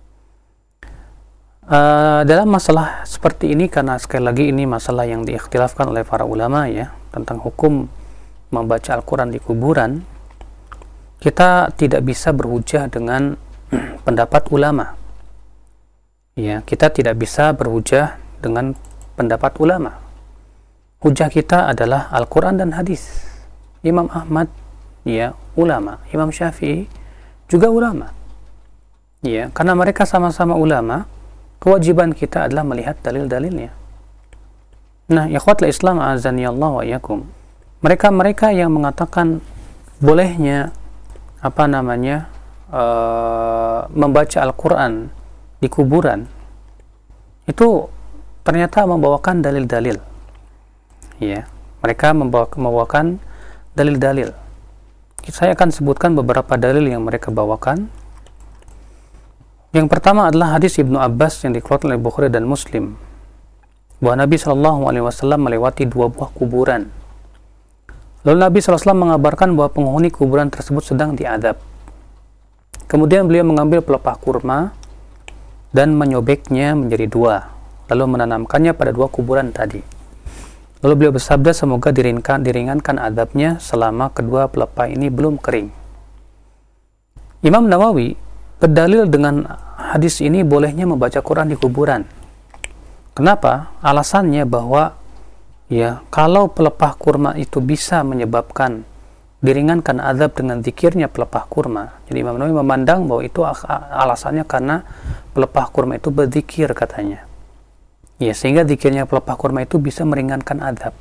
Uh, dalam masalah seperti ini, karena sekali lagi ini masalah yang diikhtilafkan oleh para ulama ya tentang hukum membaca Al-Quran di kuburan, kita tidak bisa berhujah dengan pendapat ulama ya, kita tidak bisa berhujah dengan pendapat ulama. Hujah kita adalah Al-Quran dan hadis. Imam Ahmad ya ulama, Imam Syafi'i juga ulama ya, karena mereka sama-sama ulama. Kewajiban kita adalah melihat dalil-dalilnya. Nah, ikhwatul Islam azani Allah wa iyyakum. Mereka-mereka yang mengatakan bolehnya apa namanya uh, membaca Al-Quran di kuburan itu ternyata membawakan dalil-dalil. Ya, mereka membawa, membawakan dalil-dalil. Saya akan sebutkan beberapa dalil yang mereka bawakan. Yang pertama adalah hadis Ibnu Abbas yang dikeluarkan oleh Bukhari dan Muslim, bahwa Nabi shallallahu alaihi wasallam melewati dua buah kuburan. Lalu Nabi shallallahu alaihi wasallam mengabarkan bahwa penghuni kuburan tersebut sedang diadab. Kemudian beliau mengambil pelepah kurma dan menyobeknya menjadi dua, lalu menanamkannya pada dua kuburan tadi. Lalu beliau bersabda, semoga diringankan, diringankan adabnya selama kedua pelepah ini belum kering. Imam Nawawi berdalil dengan hadis ini bolehnya membaca Quran di kuburan. Kenapa? Alasannya bahwa ya kalau pelepah kurma itu bisa menyebabkan diringankan azab dengan zikirnya pelepah kurma. Jadi Imam Nawawi memandang bahwa itu alasannya karena pelepah kurma itu berzikir katanya. Ya, sehingga zikirnya pelepah kurma itu bisa meringankan azab.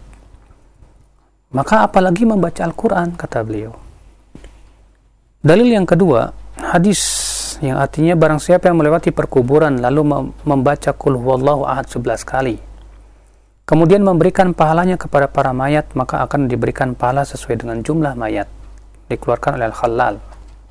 Maka apalagi membaca Al-Quran, kata beliau. Dalil yang kedua, hadis yang artinya barang siapa yang melewati perkuburan lalu membaca Qul huwallahu ahad sebelas kali, kemudian memberikan pahalanya kepada para mayat, maka akan diberikan pahala sesuai dengan jumlah mayat. Dikeluarkan oleh Al-Khallal.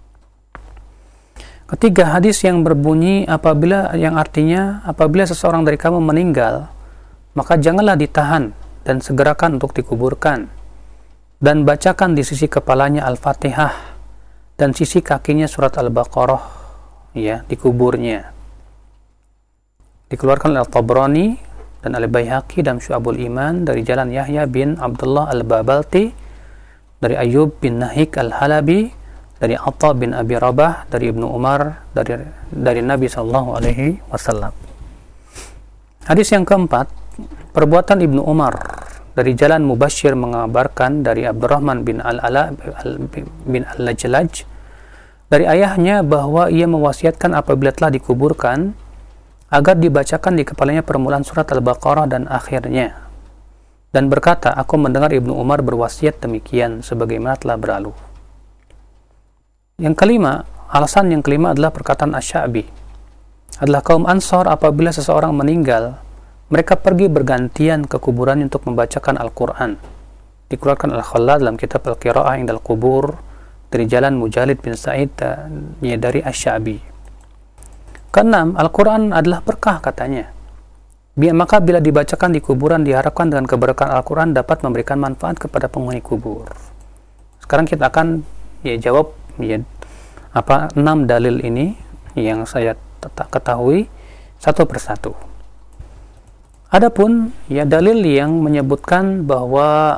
Ketiga, hadis yang berbunyi apabila yang artinya apabila seseorang dari kamu meninggal, maka janganlah ditahan dan segerakan untuk dikuburkan, dan bacakan di sisi kepalanya Al-Fatihah dan sisi kakinya surat Al-Baqarah ya di kuburnya. Dikeluarkan oleh Al-Tabrani dan Al-Baihaqi dan Syu'abul Iman dari jalan Yahya bin Abdullah Al-Babalti, dari Ayyub bin Nahik Al-Halabi, dari Atta bin Abi Rabah, dari Ibnu Umar, dari dari Nabi sallallahu alaihi wasallam. Hadis yang keempat, perbuatan Ibnu Umar dari jalan Mubashir mengabarkan dari Abdurrahman bin Al-Ala bin Al-Lajlaj dari ayahnya bahwa ia mewasiatkan apabila telah dikuburkan agar dibacakan di kepalanya permulaan surat Al-Baqarah dan akhirnya, dan berkata, aku mendengar Ibnu Umar berwasiat demikian sebagaimana telah berlalu. Yang kelima, alasan yang kelima adalah perkataan Asy-Sya'bi, adalah kaum Ansar apabila seseorang meninggal, mereka pergi bergantian ke kuburan untuk membacakan Al-Quran. Dikeluarkan Al-Khallal dalam kitab Al-Qira'ah Indal Qubur dari jalan Mujalid bin Sa'id ya, dari Asy-Sya'bi. Keenam, Al-Quran adalah berkah katanya. Biar maka bila dibacakan di kuburan diharapkan dengan keberkahan Al-Quran dapat memberikan manfaat kepada penghuni kubur. Sekarang kita akan ya jawab ya apa enam dalil ini yang saya ketahui satu persatu. Adapun ya dalil yang menyebutkan bahwa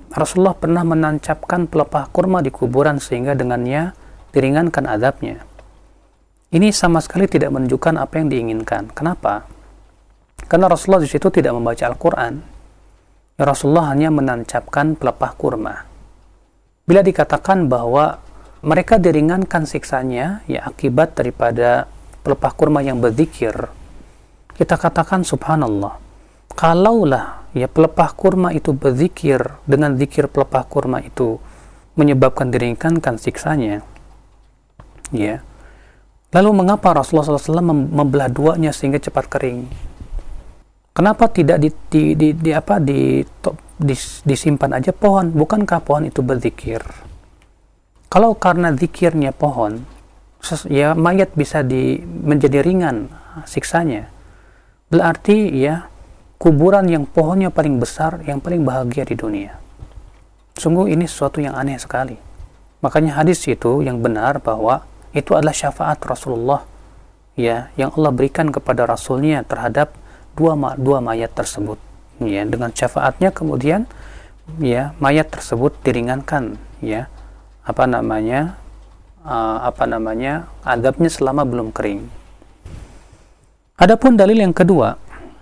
Rasulullah pernah menancapkan pelepah kurma di kuburan sehingga dengannya diringankan azabnya. Ini sama sekali tidak menunjukkan apa yang diinginkan. Kenapa? Karena Rasulullah di situ tidak membaca Al-Quran. Ya, Rasulullah hanya menancapkan pelepah kurma. Bila dikatakan bahwa mereka diringankan siksanya, ya akibat daripada pelepah kurma yang berzikir, kita katakan subhanallah. Kalaulah ya pelepah kurma itu berzikir, dengan zikir pelepah kurma itu menyebabkan diringankan siksanya, ya, lalu mengapa Rasulullah shallallahu alaihi wasallam membelah duanya sehingga cepat kering? Kenapa tidak di, di, di, di apa di, di disimpan aja pohon? Bukankah pohon itu berzikir? Kalau karena zikirnya pohon, ya mayat bisa di, menjadi ringan siksanya. Berarti ya kuburan yang pohonnya paling besar, yang paling bahagia di dunia. Sungguh ini sesuatu yang aneh sekali. Makanya hadis itu yang benar bahwa itu adalah syafaat Rasulullah, ya, yang Allah berikan kepada Rasulnya terhadap dua dua mayat tersebut. Ya, dengan syafaatnya kemudian ya mayat tersebut diringankan, ya, apa namanya uh, apa namanya azabnya selama belum kering. Adapun dalil yang kedua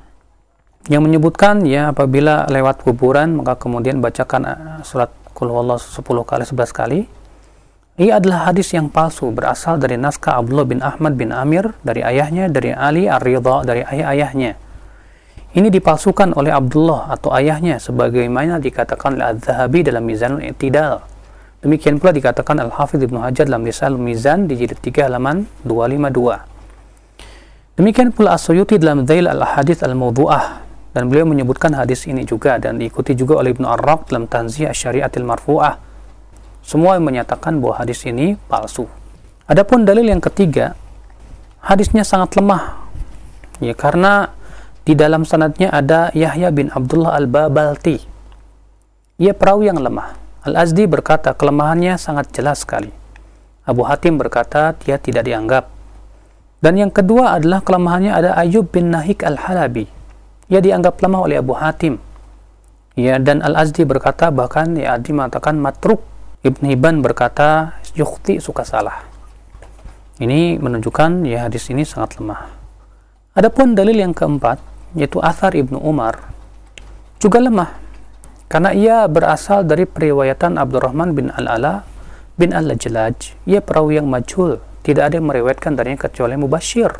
yang menyebutkan ya apabila lewat kuburan maka kemudian bacakan surat Qul huwallahu sepuluh kali sebelas kali, ini adalah hadis yang palsu berasal dari naskah Abdullah bin Ahmad bin Amir dari ayahnya, dari Ali Ar-Ridha dari ayah-ayahnya. Ini dipalsukan oleh Abdullah atau ayahnya sebagaimana dikatakan oleh Az-Zahabi dalam Mizanul I'tidal. Demikian pula dikatakan Al-Hafidz Ibnu Hajar dalam Lisanul Mizan di jilid tiga halaman dua ratus lima puluh dua. Demikian pula As-Suyuti dalam Dhail Al-Hadits Al-Mawdu'ah, dan beliau menyebutkan hadis ini juga dan diikuti juga oleh Ibnu Arraq dalam Tanzih Asy-Syari'atil Marfu'ah. Semua menyatakan bahwa hadis ini palsu. Adapun dalil yang ketiga, hadisnya sangat lemah. Ya, karena di dalam sanadnya ada Yahya bin Abdullah Al-Babalti. Ia perawi yang lemah. Al-Azdi berkata kelemahannya sangat jelas sekali. Abu Hatim berkata dia tidak dianggap. Dan yang kedua adalah kelemahannya ada Ayyub bin Nahik Al-Halabi. Ia dianggap lemah oleh Abu Hatim. Ya, dan Al-Azdi berkata bahkan ya Azdi mengatakan matruk. Ibn Hibban berkata yukhti, suka salah. Ini menunjukkan ya hadis ini sangat lemah. Adapun dalil yang keempat yaitu athar Ibnu Umar juga lemah karena ia berasal dari periwayatan Abdurrahman bin Al-Ala bin Al-Lajlaj. Ia perawi yang majhul, tidak ada yang meriwayatkan darinya kecuali Mubashir.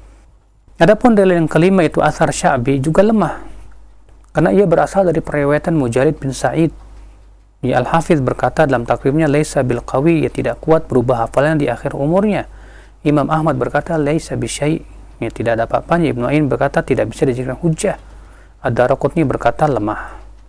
Adapun dalil yang kelima itu athar Sya'bi juga lemah karena ia berasal dari periwayatan Mujarid bin Sa'id. Ya, Al-Hafidz berkata dalam takribnya laisa bil qawi, ia tidak kuat berubah hafalan di akhir umurnya. Imam Ahmad berkata laisa bi syai', ya tidak ada apa-apanya. Ibnu Ain berkata tidak bisa dijadikan hujjah. Ad-Daraqutni berkata lemah.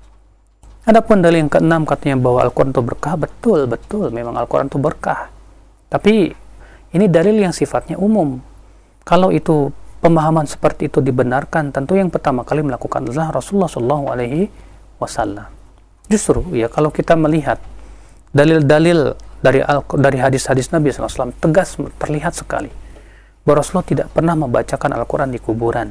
Adapun dalil yang keenam katanya bahwa Al-Quran itu berkah, betul, betul, memang Al-Quran itu berkah. Tapi ini dalil yang sifatnya umum. Kalau itu pemahaman seperti itu dibenarkan, tentu yang pertama kali melakukan adalah Rasulullah shallallahu alaihi wasallam. Justru ya kalau kita melihat dalil-dalil dari dari hadis-hadis Nabi shallallahu alaihi wasallam tegas terlihat sekali bahwa Rasulullah tidak pernah membacakan Al-Quran di kuburan.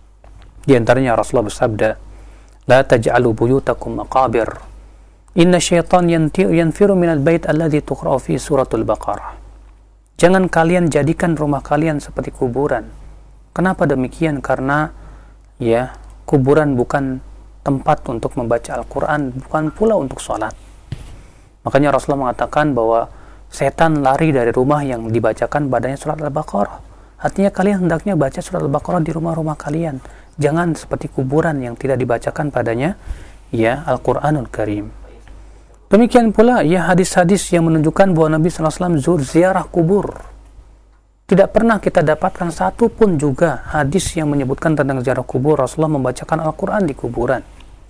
Di antaranya Rasulullah bersabda, "La taj'alu buyutakum maqabir. Inna syaitan yanfiru minal bait alladhi tuqra'u fi suratul Baqarah." Jangan kalian jadikan rumah kalian seperti kuburan. Kenapa demikian? Karena ya kuburan bukan tempat untuk membaca Al-Quran, bukan pula untuk sholat. Makanya Rasulullah mengatakan bahwa setan lari dari rumah yang dibacakan padanya surat Al-Baqarah. Artinya kalian hendaknya baca surat Al-Baqarah di rumah-rumah kalian. Jangan seperti kuburan yang tidak dibacakan padanya ya Al-Quranul Karim. Demikian pula ya hadis-hadis yang menunjukkan bahwa Nabi shallallahu alaihi wasallam ziarah kubur. Tidak pernah kita dapatkan satu pun juga hadis yang menyebutkan tentang ziarah kubur Rasulullah membacakan Al-Quran di kuburan.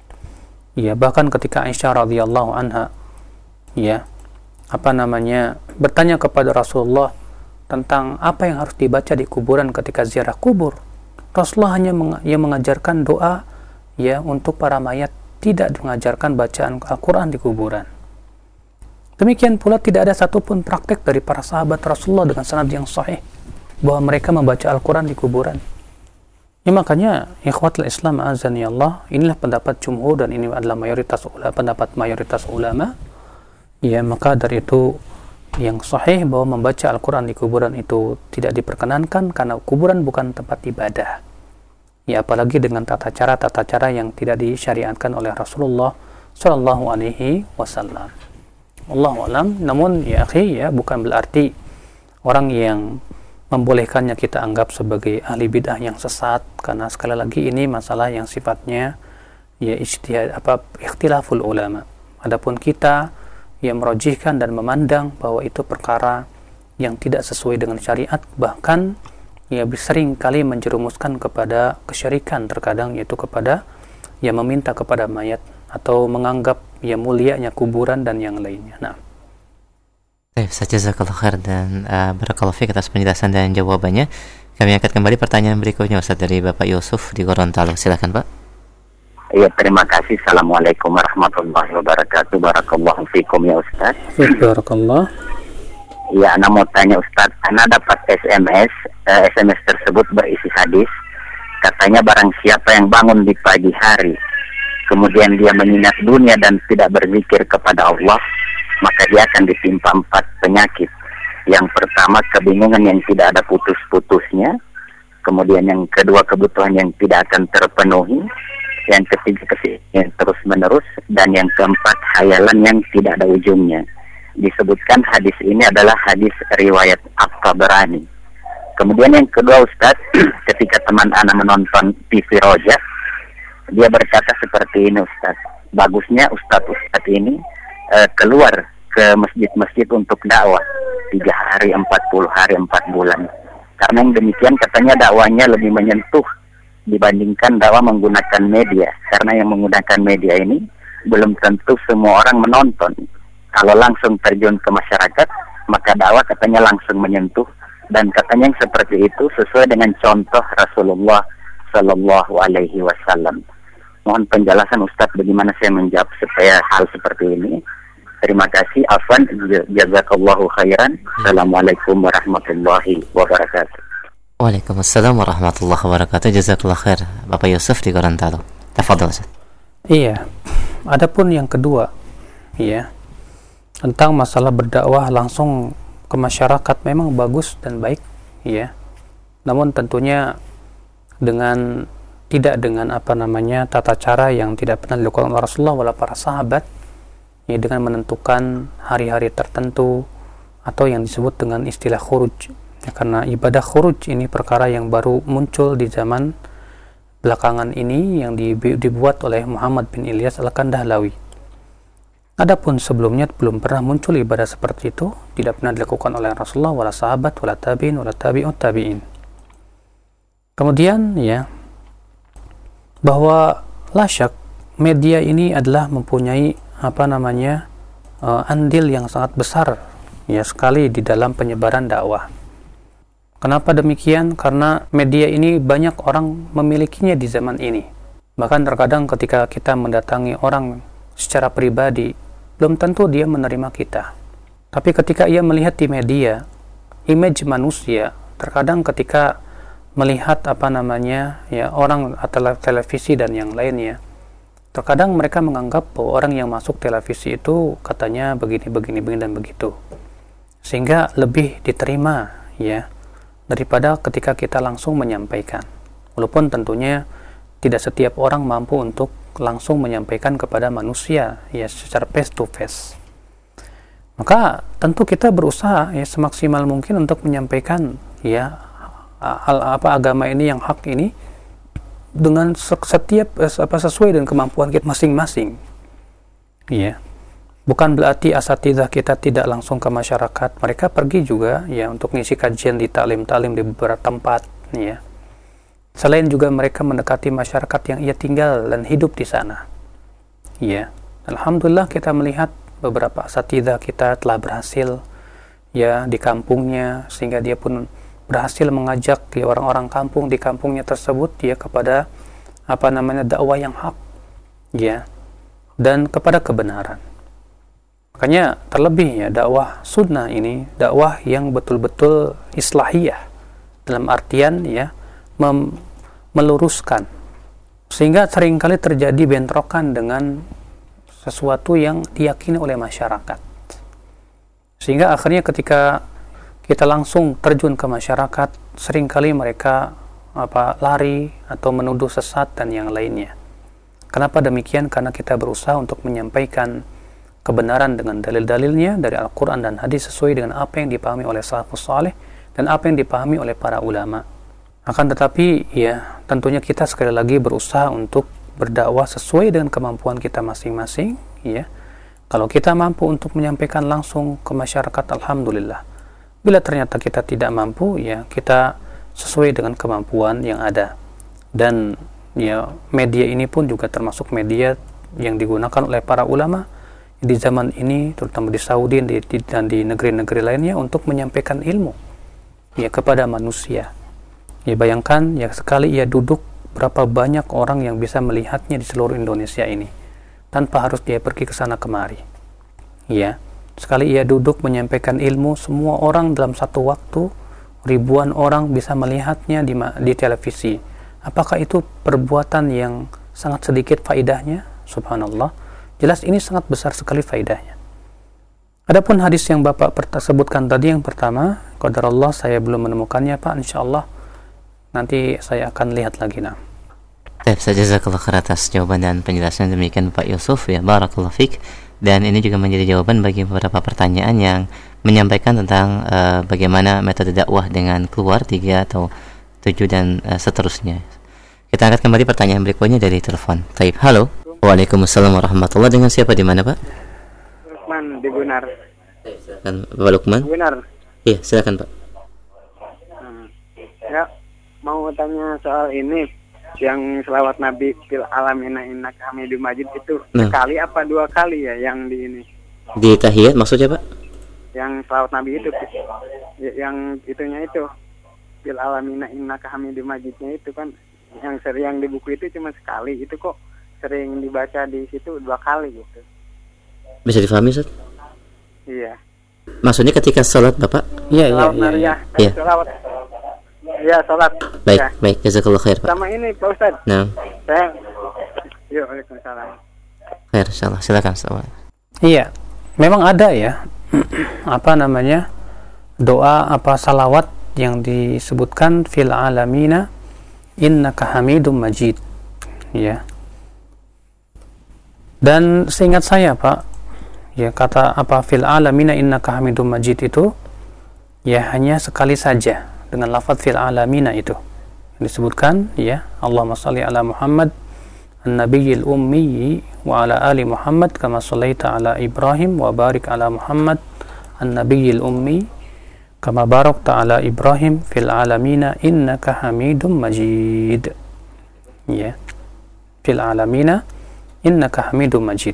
Ya, bahkan ketika Aisyah radhiyallahu anha ya apa namanya bertanya kepada Rasulullah tentang apa yang harus dibaca di kuburan ketika ziarah kubur, Rasulullah hanya meng- yang mengajarkan doa ya untuk para mayat, tidak mengajarkan bacaan Al-Quran di kuburan. Demikian pula tidak ada satupun praktek dari para sahabat Rasulullah dengan sanad yang sahih bahwa mereka membaca Al-Quran di kuburan. Ya, makanya ikhwatul Islam azani Allah, inilah pendapat jumhur dan ini adalah mayoritas ulama, pendapat mayoritas ulama. Ya, maka dari itu yang sahih bahwa membaca Al-Quran di kuburan itu tidak diperkenankan karena kuburan bukan tempat ibadah. Ya, apalagi dengan tata cara tata cara yang tidak disyariatkan oleh Rasulullah Shallallahu Alaihi Wasallam. Allahu a'lam. Namun ya akhi, ya bukan berarti orang yang membolehkannya kita anggap sebagai ahli bid'ah yang sesat, karena sekali lagi ini masalah yang sifatnya ya ijtihad, apa ikhtilaful ulama. Adapun kita yang merojihkan dan memandang bahwa itu perkara yang tidak sesuai dengan syariat, bahkan ya sering kali menjerumuskan kepada kesyirikan terkadang, yaitu kepada yang meminta kepada mayat atau menganggap ya mulianya kuburan dan yang lainnya. Nah, baik, jazakallahu khair dan uh, barakallahu fiik atas penjelasan dan jawabannya. Kami angkat kembali pertanyaan berikutnya Ustaz dari Bapak Yusuf di Gorontalo. Silakan Pak. Iya, terima kasih. Assalamualaikum warahmatullahi wabarakatuh. Barakallahu fiikum ya Ustaz. Barakallah. Iya, Ana mau tanya Ustaz, Ana dapat S M S, eh, S M S tersebut berisi hadis. Katanya barang siapa yang bangun di pagi hari, kemudian dia mengingat dunia dan tidak berzikir kepada Allah, maka dia akan ditimpa empat penyakit. Yang pertama, kebingungan yang tidak ada putus-putusnya. Kemudian yang kedua, kebutuhan yang tidak akan terpenuhi. Yang ketiga, kesedihan terus-menerus. Dan yang keempat, khayalan yang tidak ada ujungnya. Disebutkan hadis ini adalah hadis riwayat At-Tabarani. Kemudian yang kedua Ustaz, ketika teman Ana menonton T V Roja, dia berkata seperti ini Ustaz. Bagusnya Ustaz-Ustaz ini uh, keluar ke masjid-masjid untuk dakwah tiga hari, empat puluh hari, empat bulan. Karena yang demikian katanya dakwanya lebih menyentuh dibandingkan dakwah menggunakan media. Karena yang menggunakan media ini belum tentu semua orang menonton. Kalau langsung terjun ke masyarakat, maka dakwah katanya langsung menyentuh. Dan katanya yang seperti itu sesuai dengan contoh Rasulullah Sallallahu Alaihi Wasallam. Mohon penjelasan Ustaz bagaimana saya menjawab supaya hal seperti ini. Terima kasih. Afwan, jazakallahu khairan. Assalamualaikum warahmatullahi wabarakatuh. Waalaikumsalam warahmatullahi wabarakatuh. Jazakallahu khair. Bapak Yusuf di Gorontalo. Tafadhol Ustaz. Iya. Adapun yang kedua, ya, tentang masalah berdakwah langsung ke masyarakat memang bagus dan baik, ya. Namun tentunya dengan tidak dengan apa namanya tata cara yang tidak pernah dilakukan oleh Rasulullah wala para sahabat, ya, dengan menentukan hari-hari tertentu atau yang disebut dengan istilah khuruj, ya, karena ibadah khuruj ini perkara yang baru muncul di zaman belakangan ini yang dibuat oleh Muhammad bin Ilyas Al-Kandahlawi. Adapun sebelumnya belum pernah muncul ibadah seperti itu, tidak pernah dilakukan oleh Rasulullah wala sahabat wala tabi'in wala tabi'ut tabi'in. Kemudian ya, bahwa la syak media ini adalah mempunyai apa namanya uh, andil yang sangat besar ya sekali di dalam penyebaran dakwah. Kenapa demikian? Karena media ini banyak orang memilikinya di zaman ini. Bahkan terkadang ketika kita mendatangi orang secara pribadi, belum tentu dia menerima kita. Tapi ketika ia melihat di media image manusia, terkadang ketika melihat apa namanya ya orang atau televisi dan yang lainnya, terkadang mereka menganggap bahwa orang yang masuk televisi itu katanya begini begini begini dan begitu, sehingga lebih diterima ya daripada ketika kita langsung menyampaikan. Walaupun tentunya tidak setiap orang mampu untuk langsung menyampaikan kepada manusia ya secara face to face. Maka tentu kita berusaha ya semaksimal mungkin untuk menyampaikan ya al, apa agama ini yang hak ini dengan setiap apa sesuai dengan kemampuan kita masing-masing. Ya. Bukan berarti asatidzah kita tidak langsung ke masyarakat. Mereka pergi juga ya untuk ngisi kajian di taklim-taklim di beberapa tempat ya. Selain juga mereka mendekati masyarakat yang ia tinggal dan hidup di sana. Ya, alhamdulillah kita melihat beberapa asatidzah kita telah berhasil ya di kampungnya, sehingga dia pun berhasil mengajak ya, orang-orang kampung di kampungnya tersebut ya kepada apa namanya dakwah yang hak ya dan kepada kebenaran. Makanya terlebih ya dakwah sunnah ini dakwah yang betul-betul islahiyah dalam artian ya mem meluruskan, sehingga seringkali terjadi bentrokan dengan sesuatu yang diyakini oleh masyarakat, sehingga akhirnya ketika kita langsung terjun ke masyarakat, seringkali mereka apa lari atau menuduh sesat dan yang lainnya. Kenapa demikian? Karena kita berusaha untuk menyampaikan kebenaran dengan dalil-dalilnya dari Al-Quran dan hadis sesuai dengan apa yang dipahami oleh salafus saleh dan apa yang dipahami oleh para ulama. Akan tetapi ya tentunya kita sekali lagi berusaha untuk berdakwah sesuai dengan kemampuan kita masing-masing, ya. Kalau kita mampu untuk menyampaikan langsung ke masyarakat, alhamdulillah. Bila ternyata kita tidak mampu, ya kita sesuai dengan kemampuan yang ada. Dan ya media ini pun juga termasuk media yang digunakan oleh para ulama di zaman ini, terutama di Saudi di, di, dan di negeri-negeri lainnya, untuk menyampaikan ilmu ya kepada manusia. Ya bayangkan ya sekali ia duduk, berapa banyak orang yang bisa melihatnya di seluruh Indonesia ini tanpa harus dia pergi ke sana kemari. Ya, sekali ia duduk menyampaikan ilmu, semua orang dalam satu waktu, ribuan orang bisa melihatnya di, di televisi. Apakah itu perbuatan yang sangat sedikit faedahnya? Subhanallah. Jelas ini sangat besar sekali faedahnya. Adapun hadis yang Bapak sebutkan tadi yang pertama, qadarullah saya belum menemukannya Pak, insyaallah nanti saya akan lihat lagi. Nah. Baik, jazakallah khair atas jawaban dan penjelasan demikian Pak Yusuf ya, barakallahu fik. Dan ini juga menjadi jawaban bagi beberapa pertanyaan yang menyampaikan tentang uh, bagaimana metode dakwah dengan keluar tiga atau tujuh dan uh, seterusnya. Kita angkat kembali pertanyaan berikutnya dari telepon. Taib, halo. Waalaikumsalam warahmatullahi. Dengan siapa di mana Pak? Lukman di Gunar. Silakan Bapak Lukman. Gunar. Iya, silakan Pak. Hmm. Ya, mau tanya soal ini yang selawat Nabi fil alamina innaka hamidum majid itu nah. Sekali apa dua kali ya yang di ini? Di tahiyat maksudnya Pak? Yang selawat Nabi itu yang itunya itu fil alamina innaka hamidum majidnya itu kan yang sering di buku itu cuma sekali, itu kok sering dibaca di situ dua kali gitu. Bisa difahami Ustaz? Iya. Maksudnya ketika salat Bapak? Iya, iya, iya. Iya. Salawat. Iya, salat. Baik, ya. Baik, jazakallahu khair Pak. Sama ini Pak Ustaz. Nah. Saya Yo, waalaikumsalam. Khair, insyaallah. Silakan, Ustaz. Iya. Memang ada ya. apa namanya? Doa apa salawat yang disebutkan fil alamina innaka hamidum majid. Ya. Dan seingat saya Pak, ya kata apa fil alamina innaka hamidum majid itu ya hanya sekali saja dengan lafaz fil alamina itu yang disebutkan, ya Allahumma shalli ala Muhammad an-nabiyil ummi wa ala ali Muhammad kama shallaita ala Ibrahim wa barik ala Muhammad an-nabiyil ummi kama barakta ala Ibrahim fil alamina innaka hamidum majid. Ya, fil alamina innaka hamidum majid.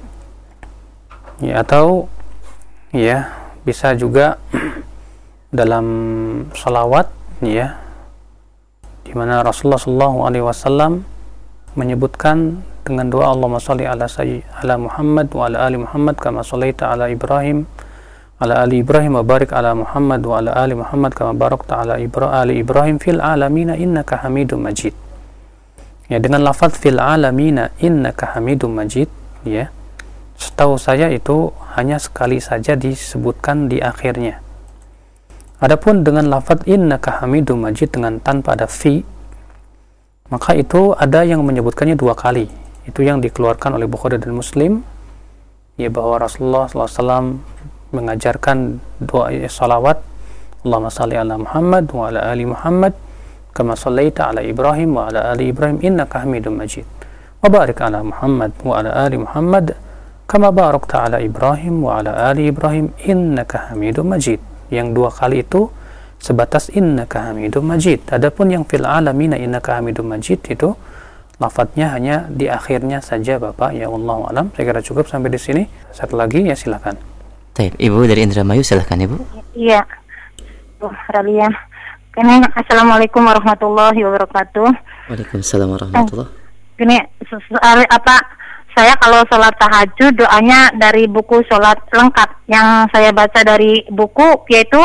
Ya, atau ya bisa juga dalam salawat ya, di mana Rasulullah Shallallahu Alaihi Wasallam menyebutkan dengan doa Allahumma sholli ala sayyid ala Muhammad wa ala ali Muhammad kama shallaita ala Ibrahim ala ali Ibrahim wa barik ala Muhammad wa ala ali Muhammad kama barakta ala Ibra ali Ibrahim fil alamina innaka hamidum majid. Ya, dengan lafaz fil alamina innaka hamidum majid, ya setahu saya itu hanya sekali saja disebutkan di akhirnya. Adapun dengan lafaz innaka hamidum majid dengan tanpa ada fi, maka itu ada yang menyebutkannya dua kali. Itu yang dikeluarkan oleh Bukhari dan Muslim, ya bahwa Rasulullah shallallahu alaihi wasallam mengajarkan doa salawat Allahumma shalli ala Muhammad wa ala ali Muhammad kama shallaita ala Ibrahim wa ala ali Ibrahim innaka hamidum majid wa barik ala Muhammad wa ala ali Muhammad kama barakta ala Ibrahim wa ala ali Ibrahim innaka hamidum majid. Yang dua kali itu sebatas innaka hamidum majid. Adapun yang fil alamina innaka hamidum majid itu lafadznya hanya di akhirnya saja Bapak, ya wallahu alam. Saya kira cukup sampai di sini. Satu lagi ya silakan. Baik, Ibu dari Indramayu silakan Ibu. Iya. Oh, Ralia. Assalamualaikum warahmatullahi wabarakatuh. Waalaikumsalam warahmatullahi. Gini, soal apa? Saya kalau sholat tahajud doanya dari buku sholat lengkap yang saya baca dari buku, yaitu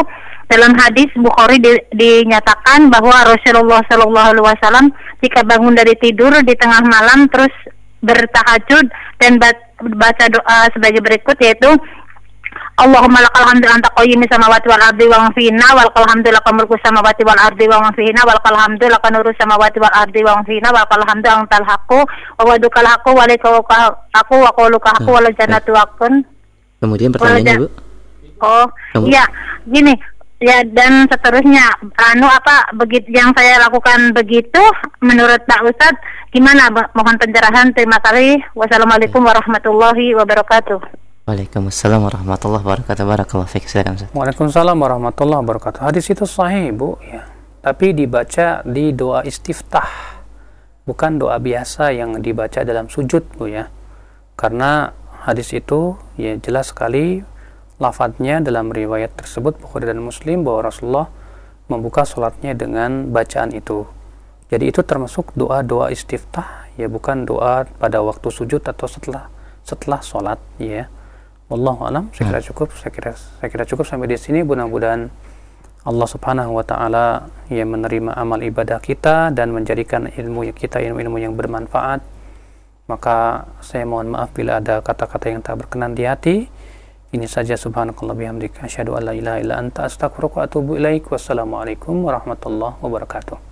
dalam hadis Bukhari di, dinyatakan bahwa Rasulullah Shallallahu Alaihi Wasallam jika bangun dari tidur di tengah malam terus bertahajud dan baca doa sebagai berikut, yaitu Allahumma lakal hamdu anta qayyimi samawati wal ardi wa man fihinna walakal hamdu lakal mulku samawati wal ardi wa man fihinna walakal hamdu lakal nuru samawati wal ardi wa man fihinna walakal hamdu antal haqqu wa wadukal haqqu wa likal haqqu wa qawluka haqqu wa jannatu haqqun. Kemudian pertanyaannya, Bu? Oh, iya, gini. Ya, dan seterusnya, anu apa begitu yang saya lakukan begitu menurut Pak Ustadz gimana? Mohon pencerahan. Terima kasih. Wassalamualaikum warahmatullahi wabarakatuh. Waalaikumsalam warahmatullahi wabarakatuh. Barakallahu fiik. Silakan, Ustaz. Waalaikumsalam warahmatullahi wabarakatuh. Hadis itu sahih, Bu, ya. Tapi dibaca di doa istiftah, bukan doa biasa yang dibaca dalam sujud, Bu, ya. Karena hadis itu ya jelas sekali lafadznya dalam riwayat tersebut Bukhari dan Muslim bahwa Rasulullah membuka sholatnya dengan bacaan itu. Jadi itu termasuk doa-doa istiftah, ya, bukan doa pada waktu sujud atau setelah setelah sholat, ya. Wallahu alam. Saya kira cukup. Saya kira saya kira cukup sampai di sini. Mudah-mudahan Allah Subhanahu wa taala ya menerima amal ibadah kita dan menjadikan ilmu kita ilmu-ilmu yang bermanfaat. Maka saya mohon maaf bila ada kata-kata yang tak berkenan di hati. Ini saja, subhanakallah bihamdika asyhadu an la ilaha illa anta astaghfiruka wa atubu ilaik. Wassalamualaikum warahmatullahi wabarakatuh.